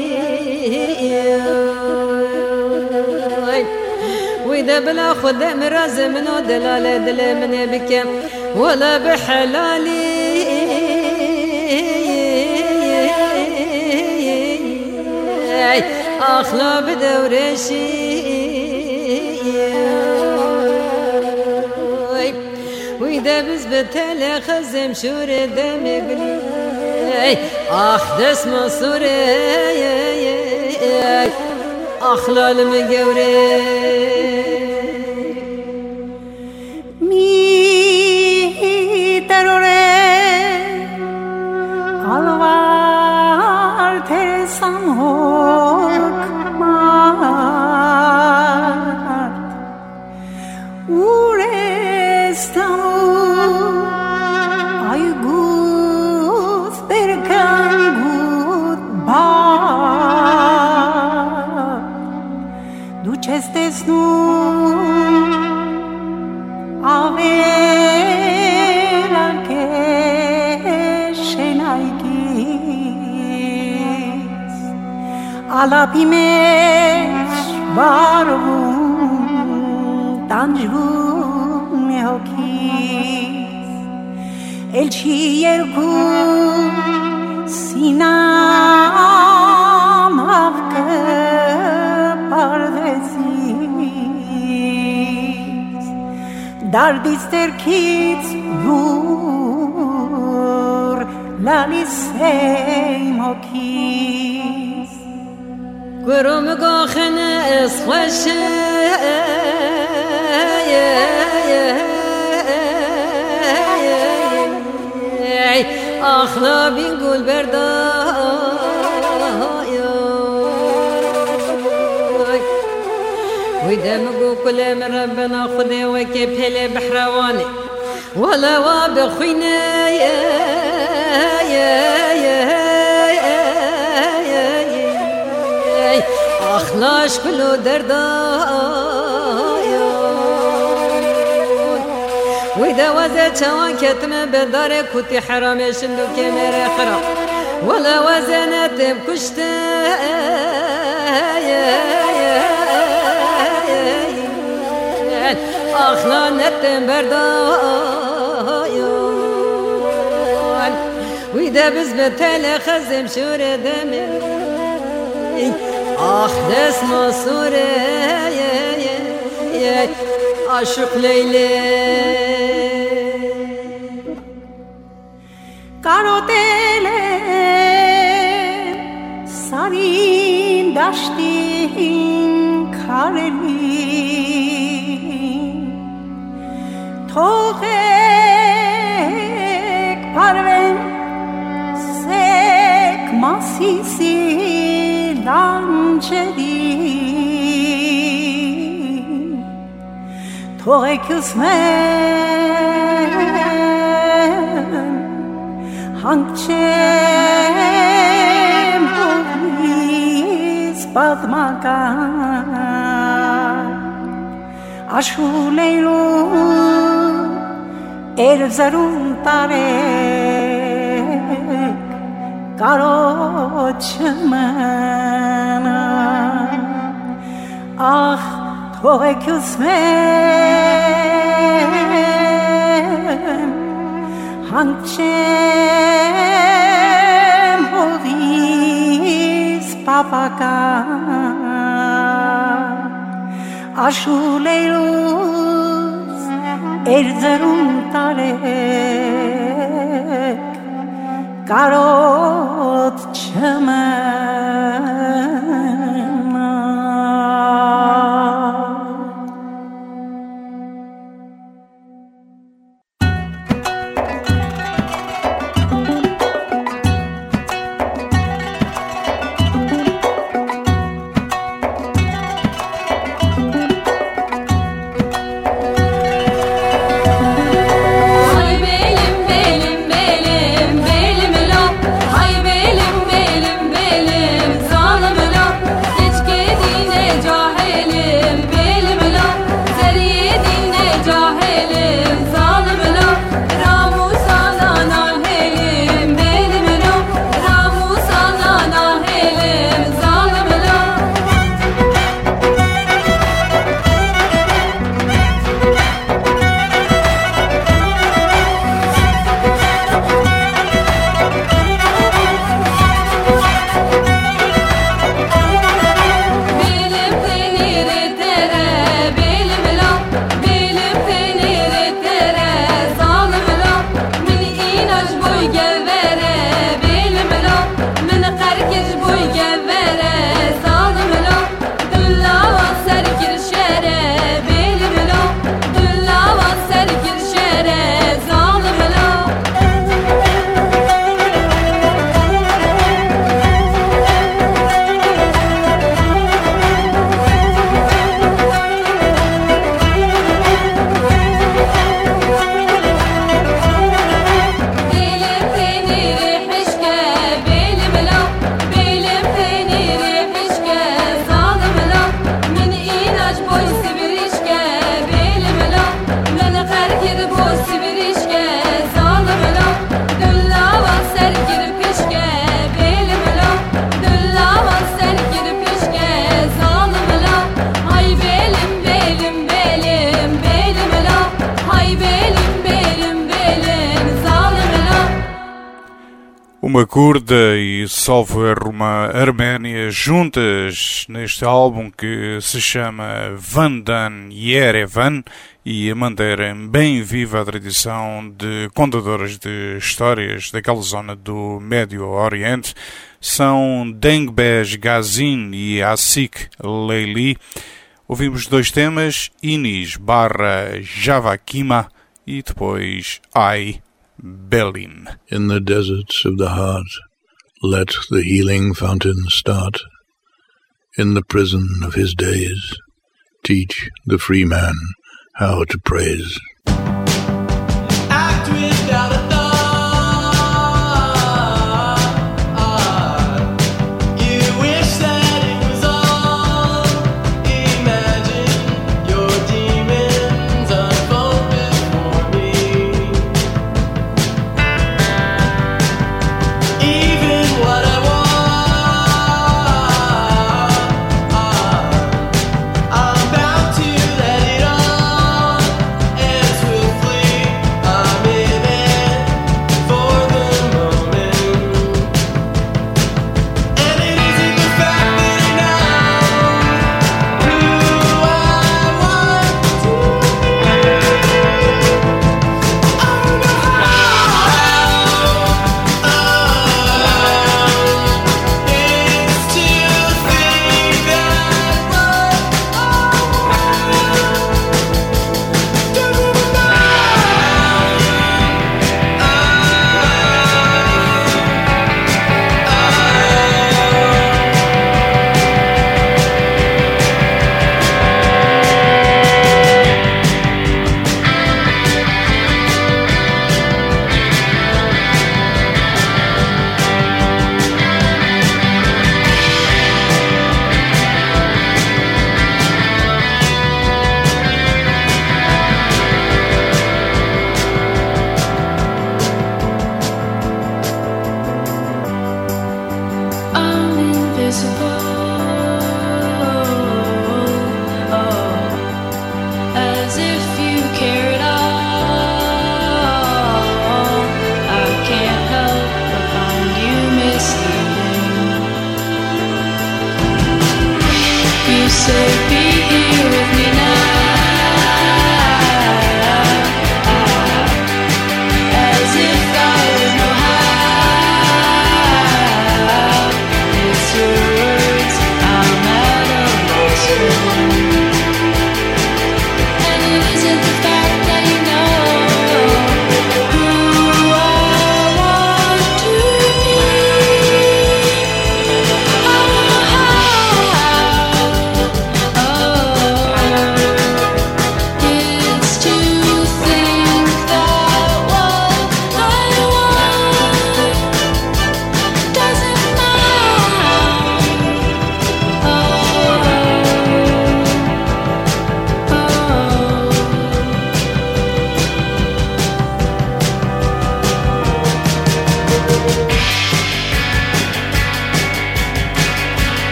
وإذا بلا خد مراز منو دلالة دل من بكم ولا بحلالي أخلا بدورشي وإذا بزبت لي خزم شور دم يقلي أخ دس مصوري أخلا المجوري مي تروري alvar tersam hokmar urestamu ay gud berkan gud ba duches desnu Ալապի մեջ վարվում տանջվում է հոգիս էլ չի երկում սինամ հավկը պարվեցից դարդից տերքից լուր լալիս է իմ հոգիս گرم گاخن از خوشه آخلا بین گل بردای ویدم گو کلم ربنا خدا وکی پل بحروانه ولا وابخوینه أخلاش كله دردايون وإذا وزت شوان كتم بدارك كنت حرام شندو كاميرا خرا ولا وزنت بكشتا أخلا نتم بردايون وإذا بزبت خزم شور دمي آخ دست ماسوره عاشق لیلی կարոտելեմ սարին դաշտին քարելին թողեք պարվեն սեք մասիսի լանջերի թողեք ուսմեն հանգչեմ հողից պատմական աշուլեյլուն էրզարուն տարեք կարոչմանը ախ թողեք ուսմեն հանգչեմ հողից պապական աշուլեյլուց էրձերուն տարեք կարոտ չմնա Ay belim belim belim belim lo uma curda e software uma arménia juntas neste álbum que se chama Vandan Yerevan e a manterem bem viva a tradição de contadoras de histórias daquela zona do Médio Oriente são Dengbej Gazin e Asik Leili. Ouvimos dois temas, Inis barra Javakima e depois Ai Belin. In the deserts of the heart, let the healing fountain start. In the prison of his days, teach the free man how to praise. Act without a thought. You wish that it was all. Imagine your demons unfold before me. Even what I want, I'm bound to let it all. And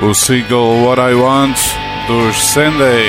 o single What I Want dos Sunday.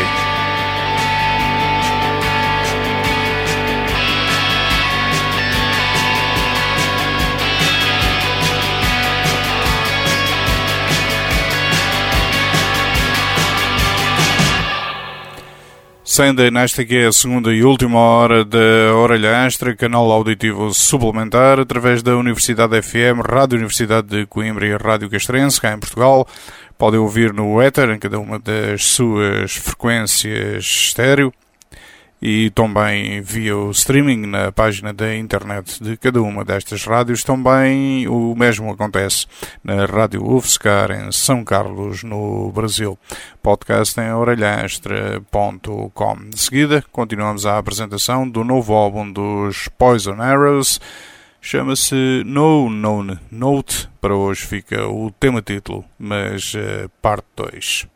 Sunday, nesta que é a segunda e última hora da Orelha Extra, canal auditivo suplementar, através da Universidade F M, Rádio Universidade de Coimbra e Rádio Castrense, cá em Portugal. Podem ouvir no éter, em cada uma das suas frequências estéreo, e também via o streaming na página da internet de cada uma destas rádios. Também o mesmo acontece na Rádio U F S C A R em São Carlos, no Brasil. Podcast em orelha extra ponto com. De seguida, continuamos a apresentação do novo álbum dos Poison Arrows. Chama-se No Known Note. Para hoje fica o tema-título, mas uh, parte dois.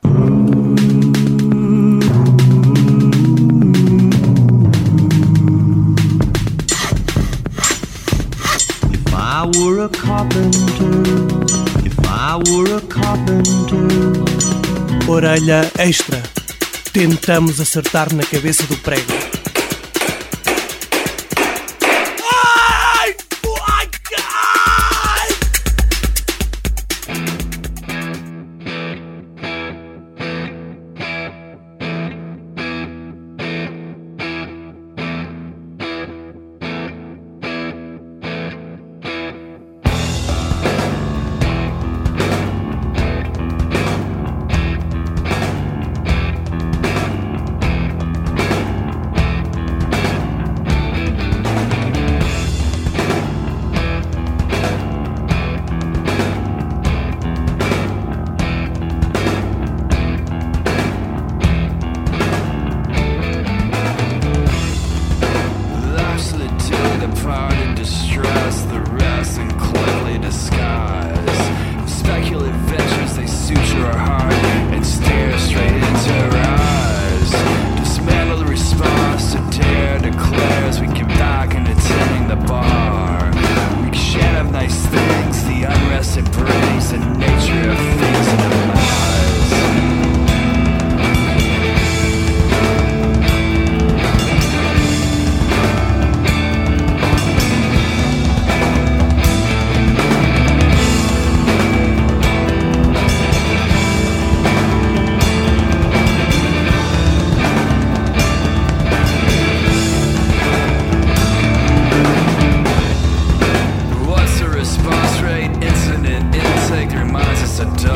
If I were a carpenter, if I were a carpenter. Orelha extra. Tentamos acertar na cabeça do prego. Response rate, incident intake reminds us of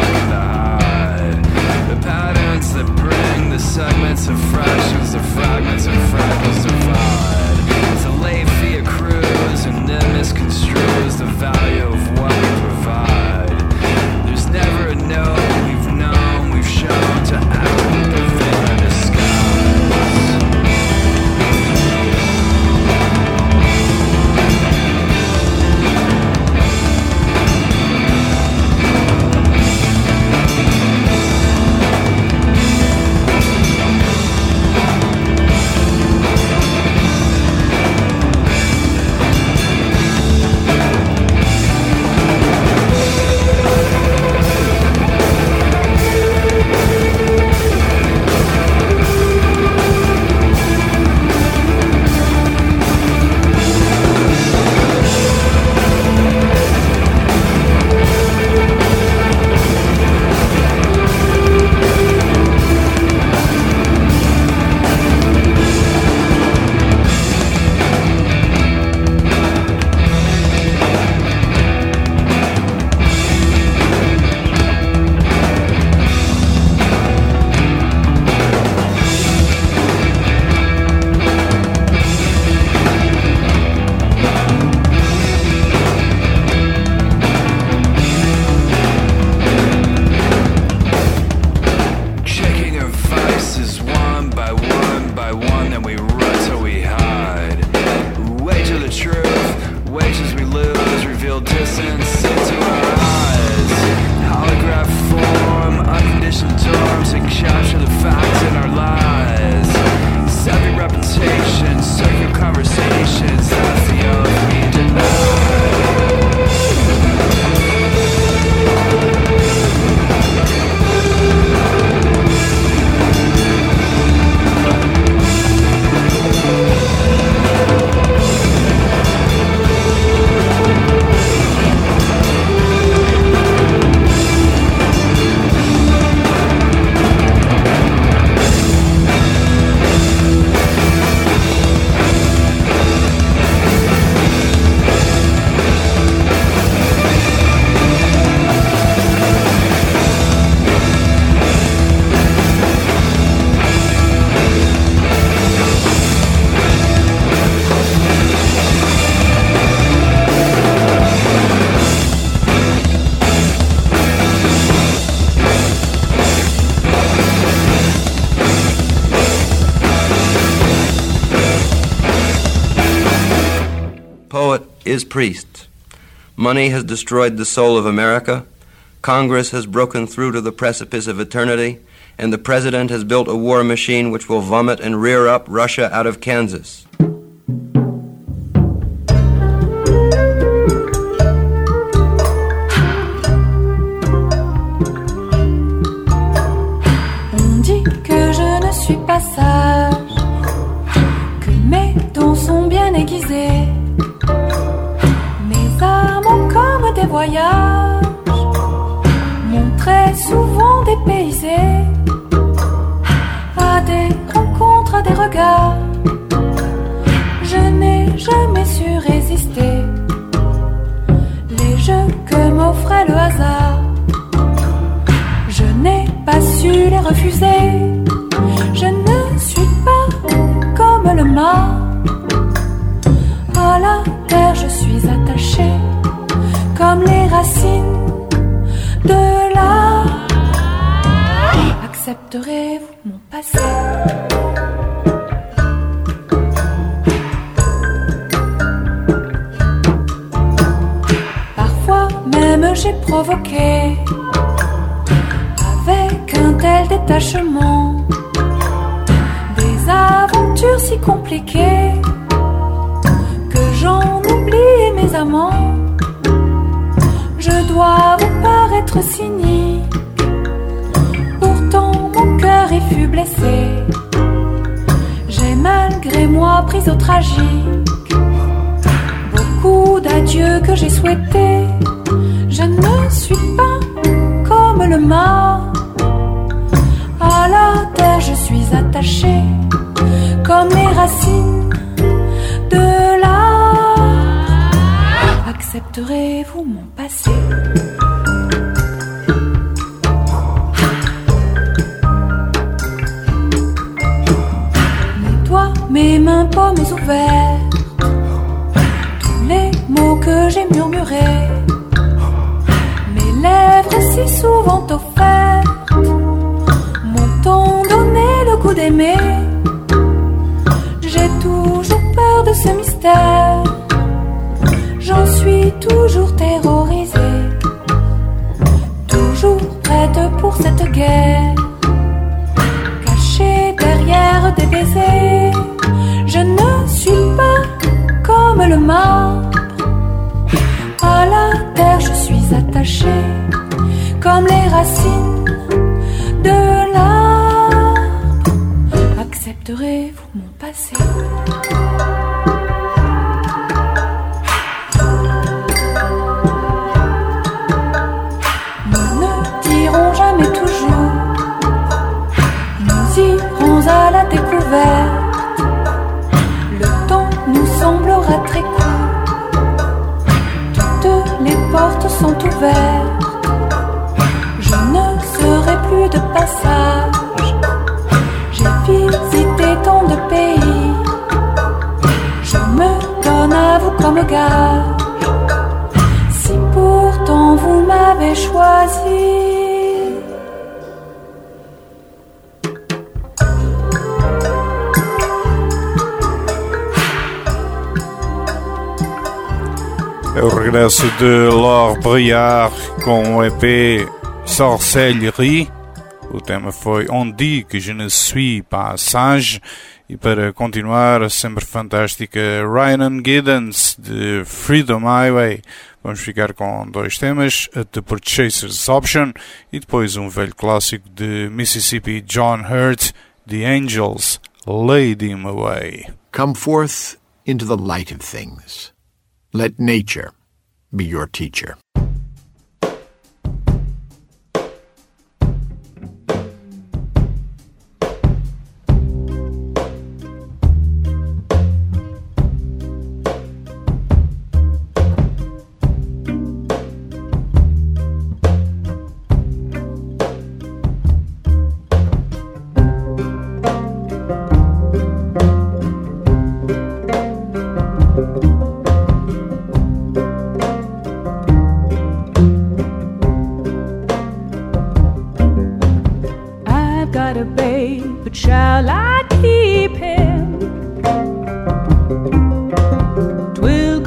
is priests. Money has destroyed the soul of America. Congress has broken through to the precipice of eternity, and the President has built a war machine which will vomit and rear up Russia out of Kansas. On dit que je ne suis pas sage, que mes dons sont bien aiguisés, mes armes comme des voyages m'ont très souvent dépaysé. À des rencontres, à des regards, je n'ai jamais su résister. Les jeux que m'offrait le hasard, je n'ai pas su les refuser. Je ne suis pas comme le mât. À la terre je suis attachée, comme les racines de l'art. Accepterez-vous mon passé? Parfois même j'ai provoqué avec un tel détachement des aventures si compliquées que j'en oublie mes amants. Je dois vous paraître cynique, pourtant mon cœur y fut blessé. J'ai malgré moi pris au tragique beaucoup d'adieux que j'ai souhaités. Je ne suis pas comme le mât. À la terre je suis attachée, comme les racines de l'art. Accepterez-vous mon passé? Mes doigts, mes mains, paumes ouvertes, tous les mots que j'ai murmurés, mes lèvres si souvent offertes m'ont donné le goût d'aimer. J'ai toujours peur de ce mystère, j'en suis toujours terrorisée, toujours prête pour cette guerre, cachée derrière des baisers. Je ne suis pas comme le marbre, à la terre je suis attachée, comme les racines de l'arbre. Accepterez-vous mon passé? Jamais toujours, nous irons à la découverte. Le temps nous semblera très court, toutes les portes sont ouvertes. Je ne serai plus de passage, j'ai visité tant de pays. Je me donne à vous comme gage, si pourtant vous m'avez choisi. É o regresso de Laure Briard com o E P Sorcellerie. O tema foi On dit que je ne suis pas sage. E para continuar, a sempre fantástica Rhiannon Giddens de Freedom Highway. Vamos ficar com dois temas, At the Purchaser's Option e depois um velho clássico de Mississippi John Hurt, The Angels Laid Him Away. Come forth into the light of things. Let nature be your teacher.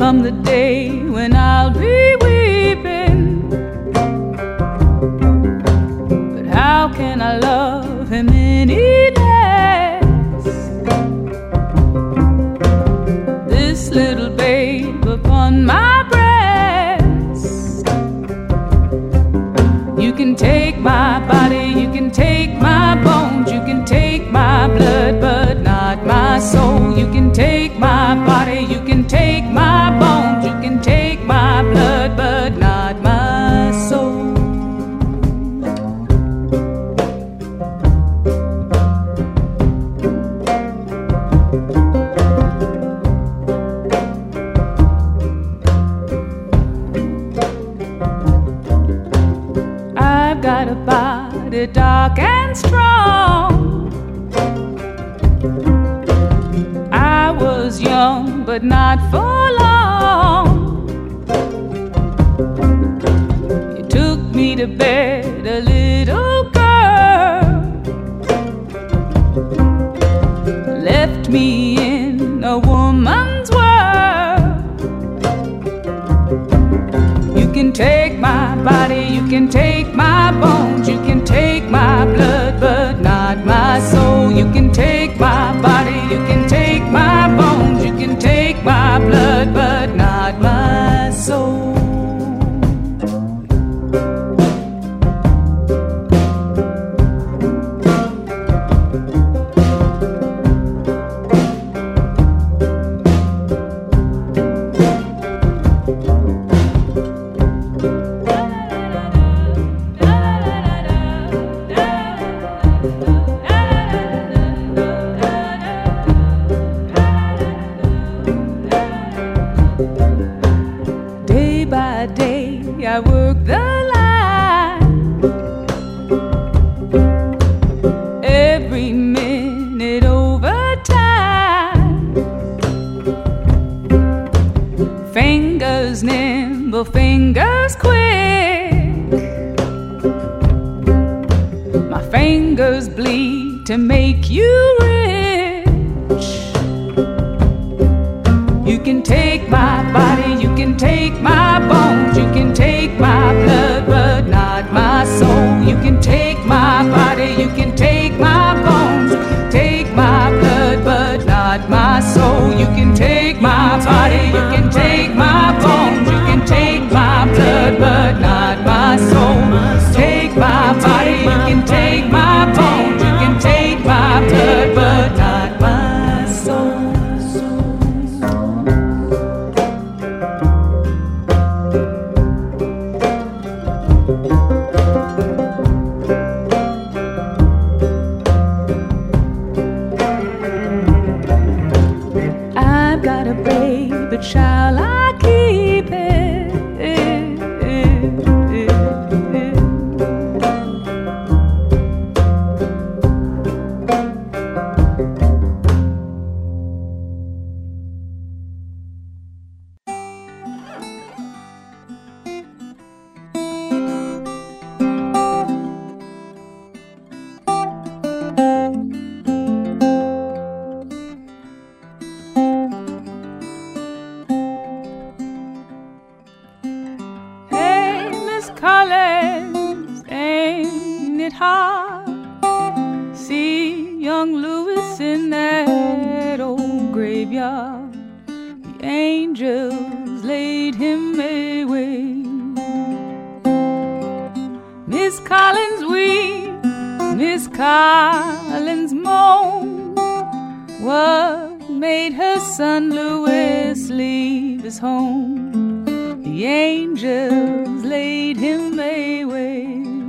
come the day when I'll be weeping. But how can I love him any less? This little babe upon my breast. You can take my body, you can take my bones, you can take my blood, but not my soul. You can take my body, you can take my bones, you can take my blood, but not my soul. I've got a body dark and strong. I was young, but not for long. You took me to bed, a little girl, left me in a woman's world. You can take my body, you can take my bones, you can take my blood, but not my soul. You can take my body, you can take my bones, you can take my blood, but not my soul. Day by day, I work the line. Every minute overtime. Fingers nimble, fingers quick. My fingers bleed to make you rich. You can take my body, you can take my bones, you can take my blood, but not my soul. You can take my body, you can take my bones, take my blood, but not my soul. You can take my body, you can take my bones, you can take my blood, but not my soul. Take my body, you can take my bones, you can take my blood, but not my soul. I've got a babe, but shall I keep it? Hey, Miss Collins, ain't it hard? See young Louis in that old graveyard. The angels laid him away. Miss Collins weep, Miss Collins moan. What made her son Louis leave his home? The angels laid him away.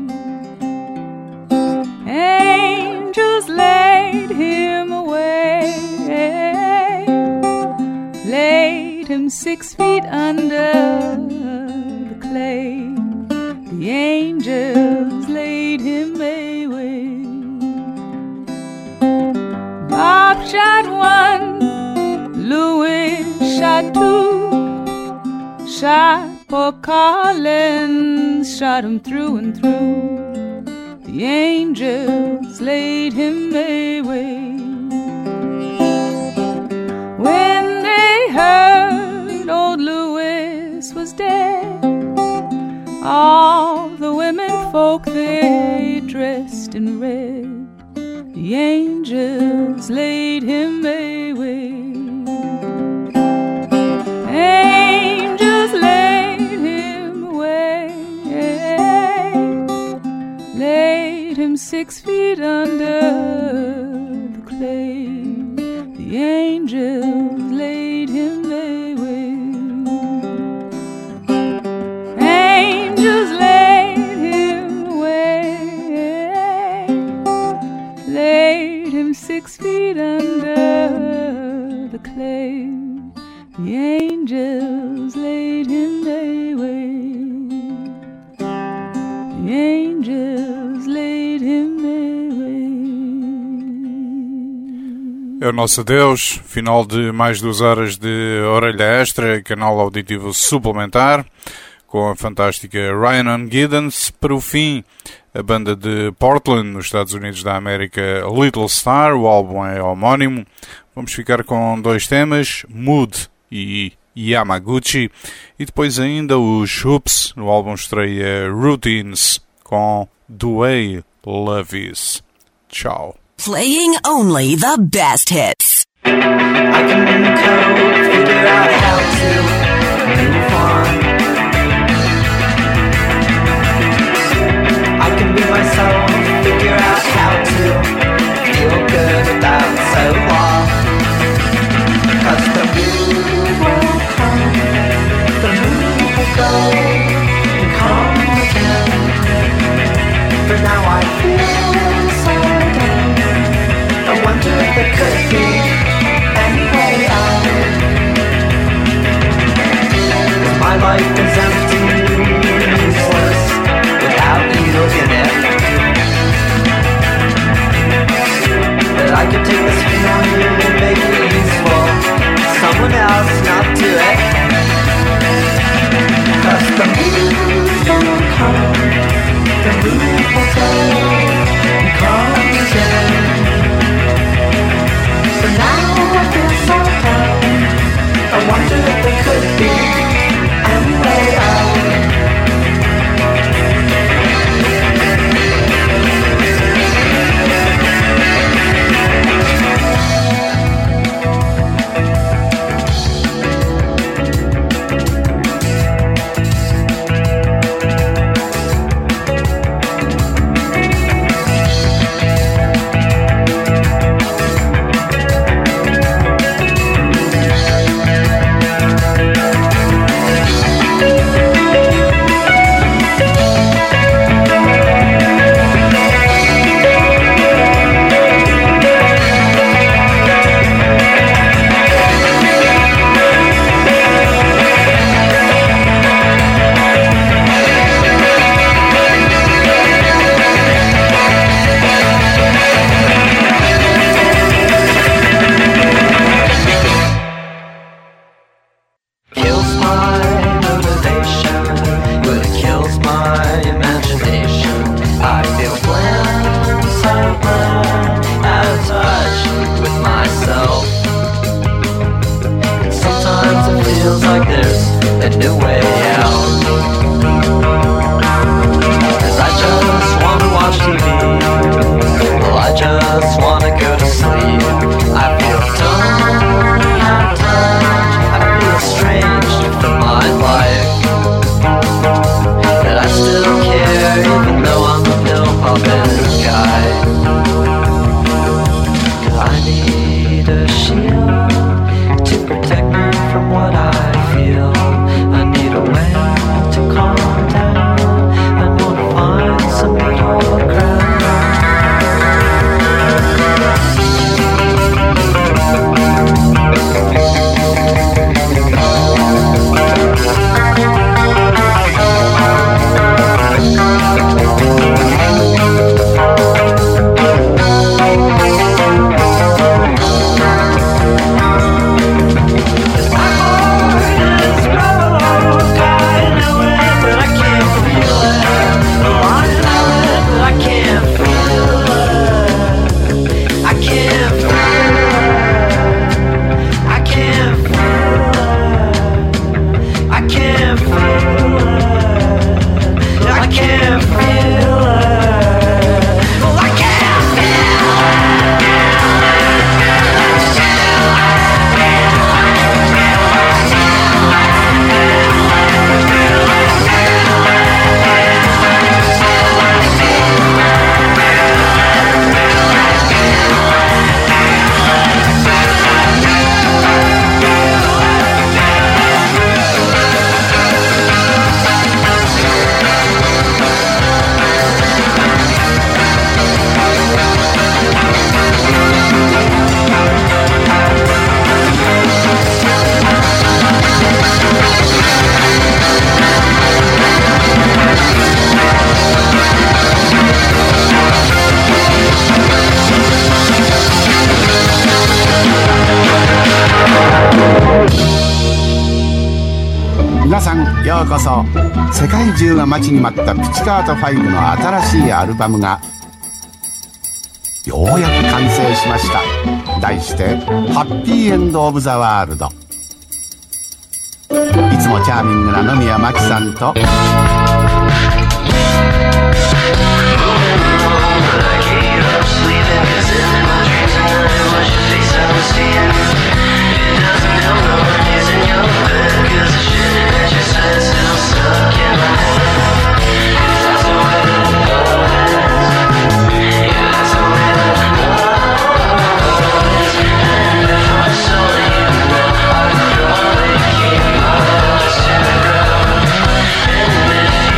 Angels laid him away. Laid him six feet under the clay. The angels laid him away. Bob shot one, Louis shot two. Shot poor Collins, shot him through and through. The angels laid him away. When they heard old Louis six feet under the clay. The angels laid him they wait. Angels laid him away, laid him six feet under the clay. The angels laid him they wait. The angels laid him they wait. É o nosso adeus, final de mais duas horas de Orelha Extra, canal auditivo suplementar, com a fantástica Rhiannon Giddens. Para o fim, a banda de Portland, nos Estados Unidos da América, Little Star, o álbum é homónimo. Vamos ficar com dois temas, Mood e Yamaguchi, e depois ainda os Hoops, no álbum estreia Routines, com The Way Love Is. Tchau. Playing only the best hits. I can code, figure out how to move on. I can be myself, figure out how to feel good without so long. Cause the mood will come, the mood will go, and come again. But now I feel so down, I wonder if there could be any way out. Cause my life is empty, useless, without you in it. But I could take this feeling and make it useful, someone else not do it. Cause the mood will come, the mood will go, and come again. But now I feel so down, I wonder if there could be any way out. Strange from my さんようこそ。世界中が待ちに待ったピチカートファイブの新しいアルバムがようやく完成しました。題してハッピーエンド・オブ・ザ・ワールド。いつもチャーミングな野宮真紀さんと If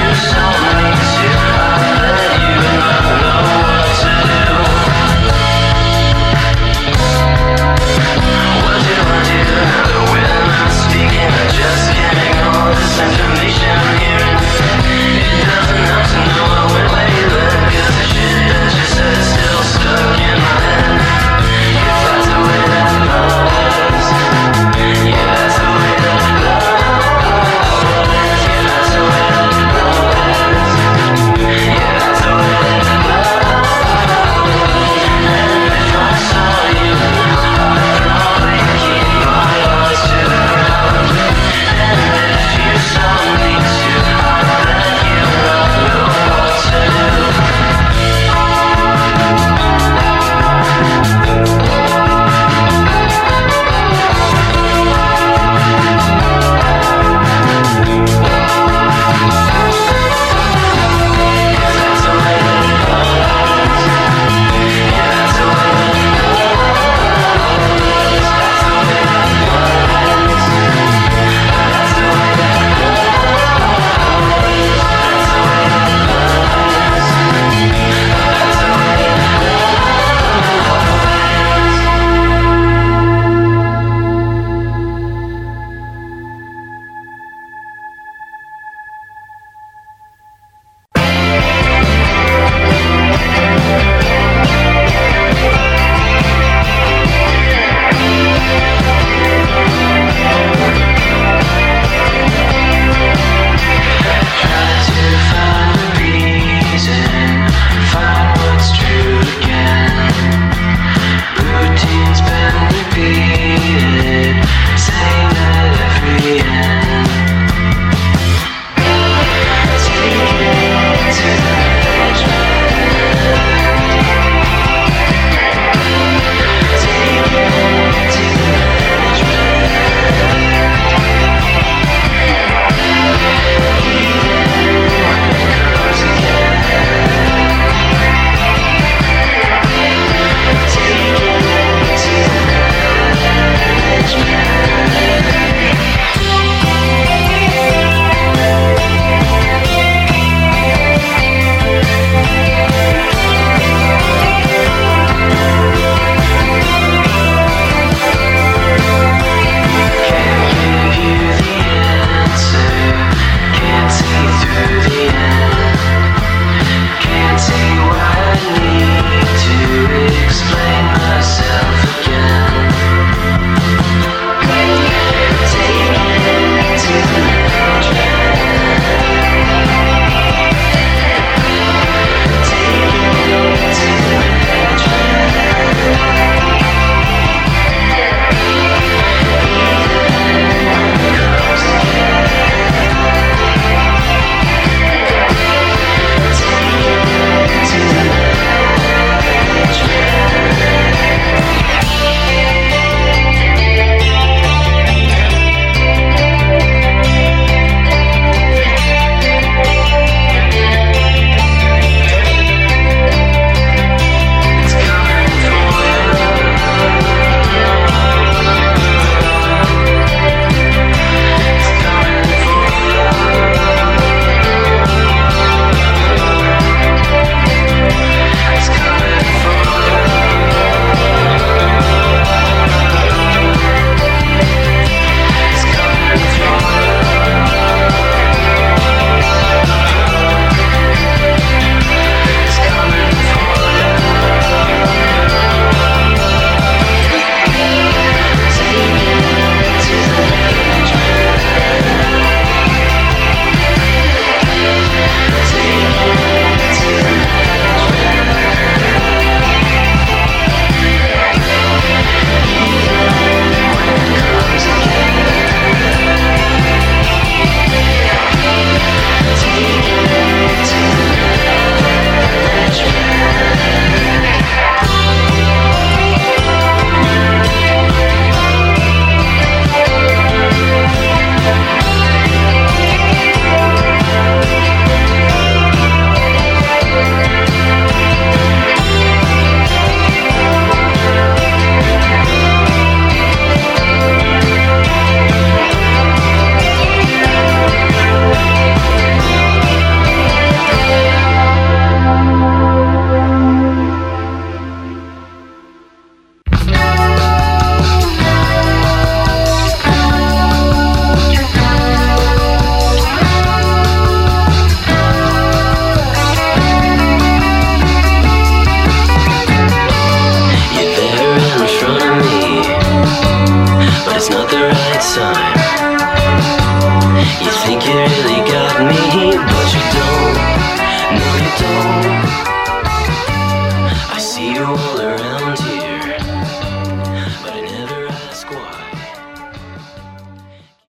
You think you really got me, but you don't. No, you don't.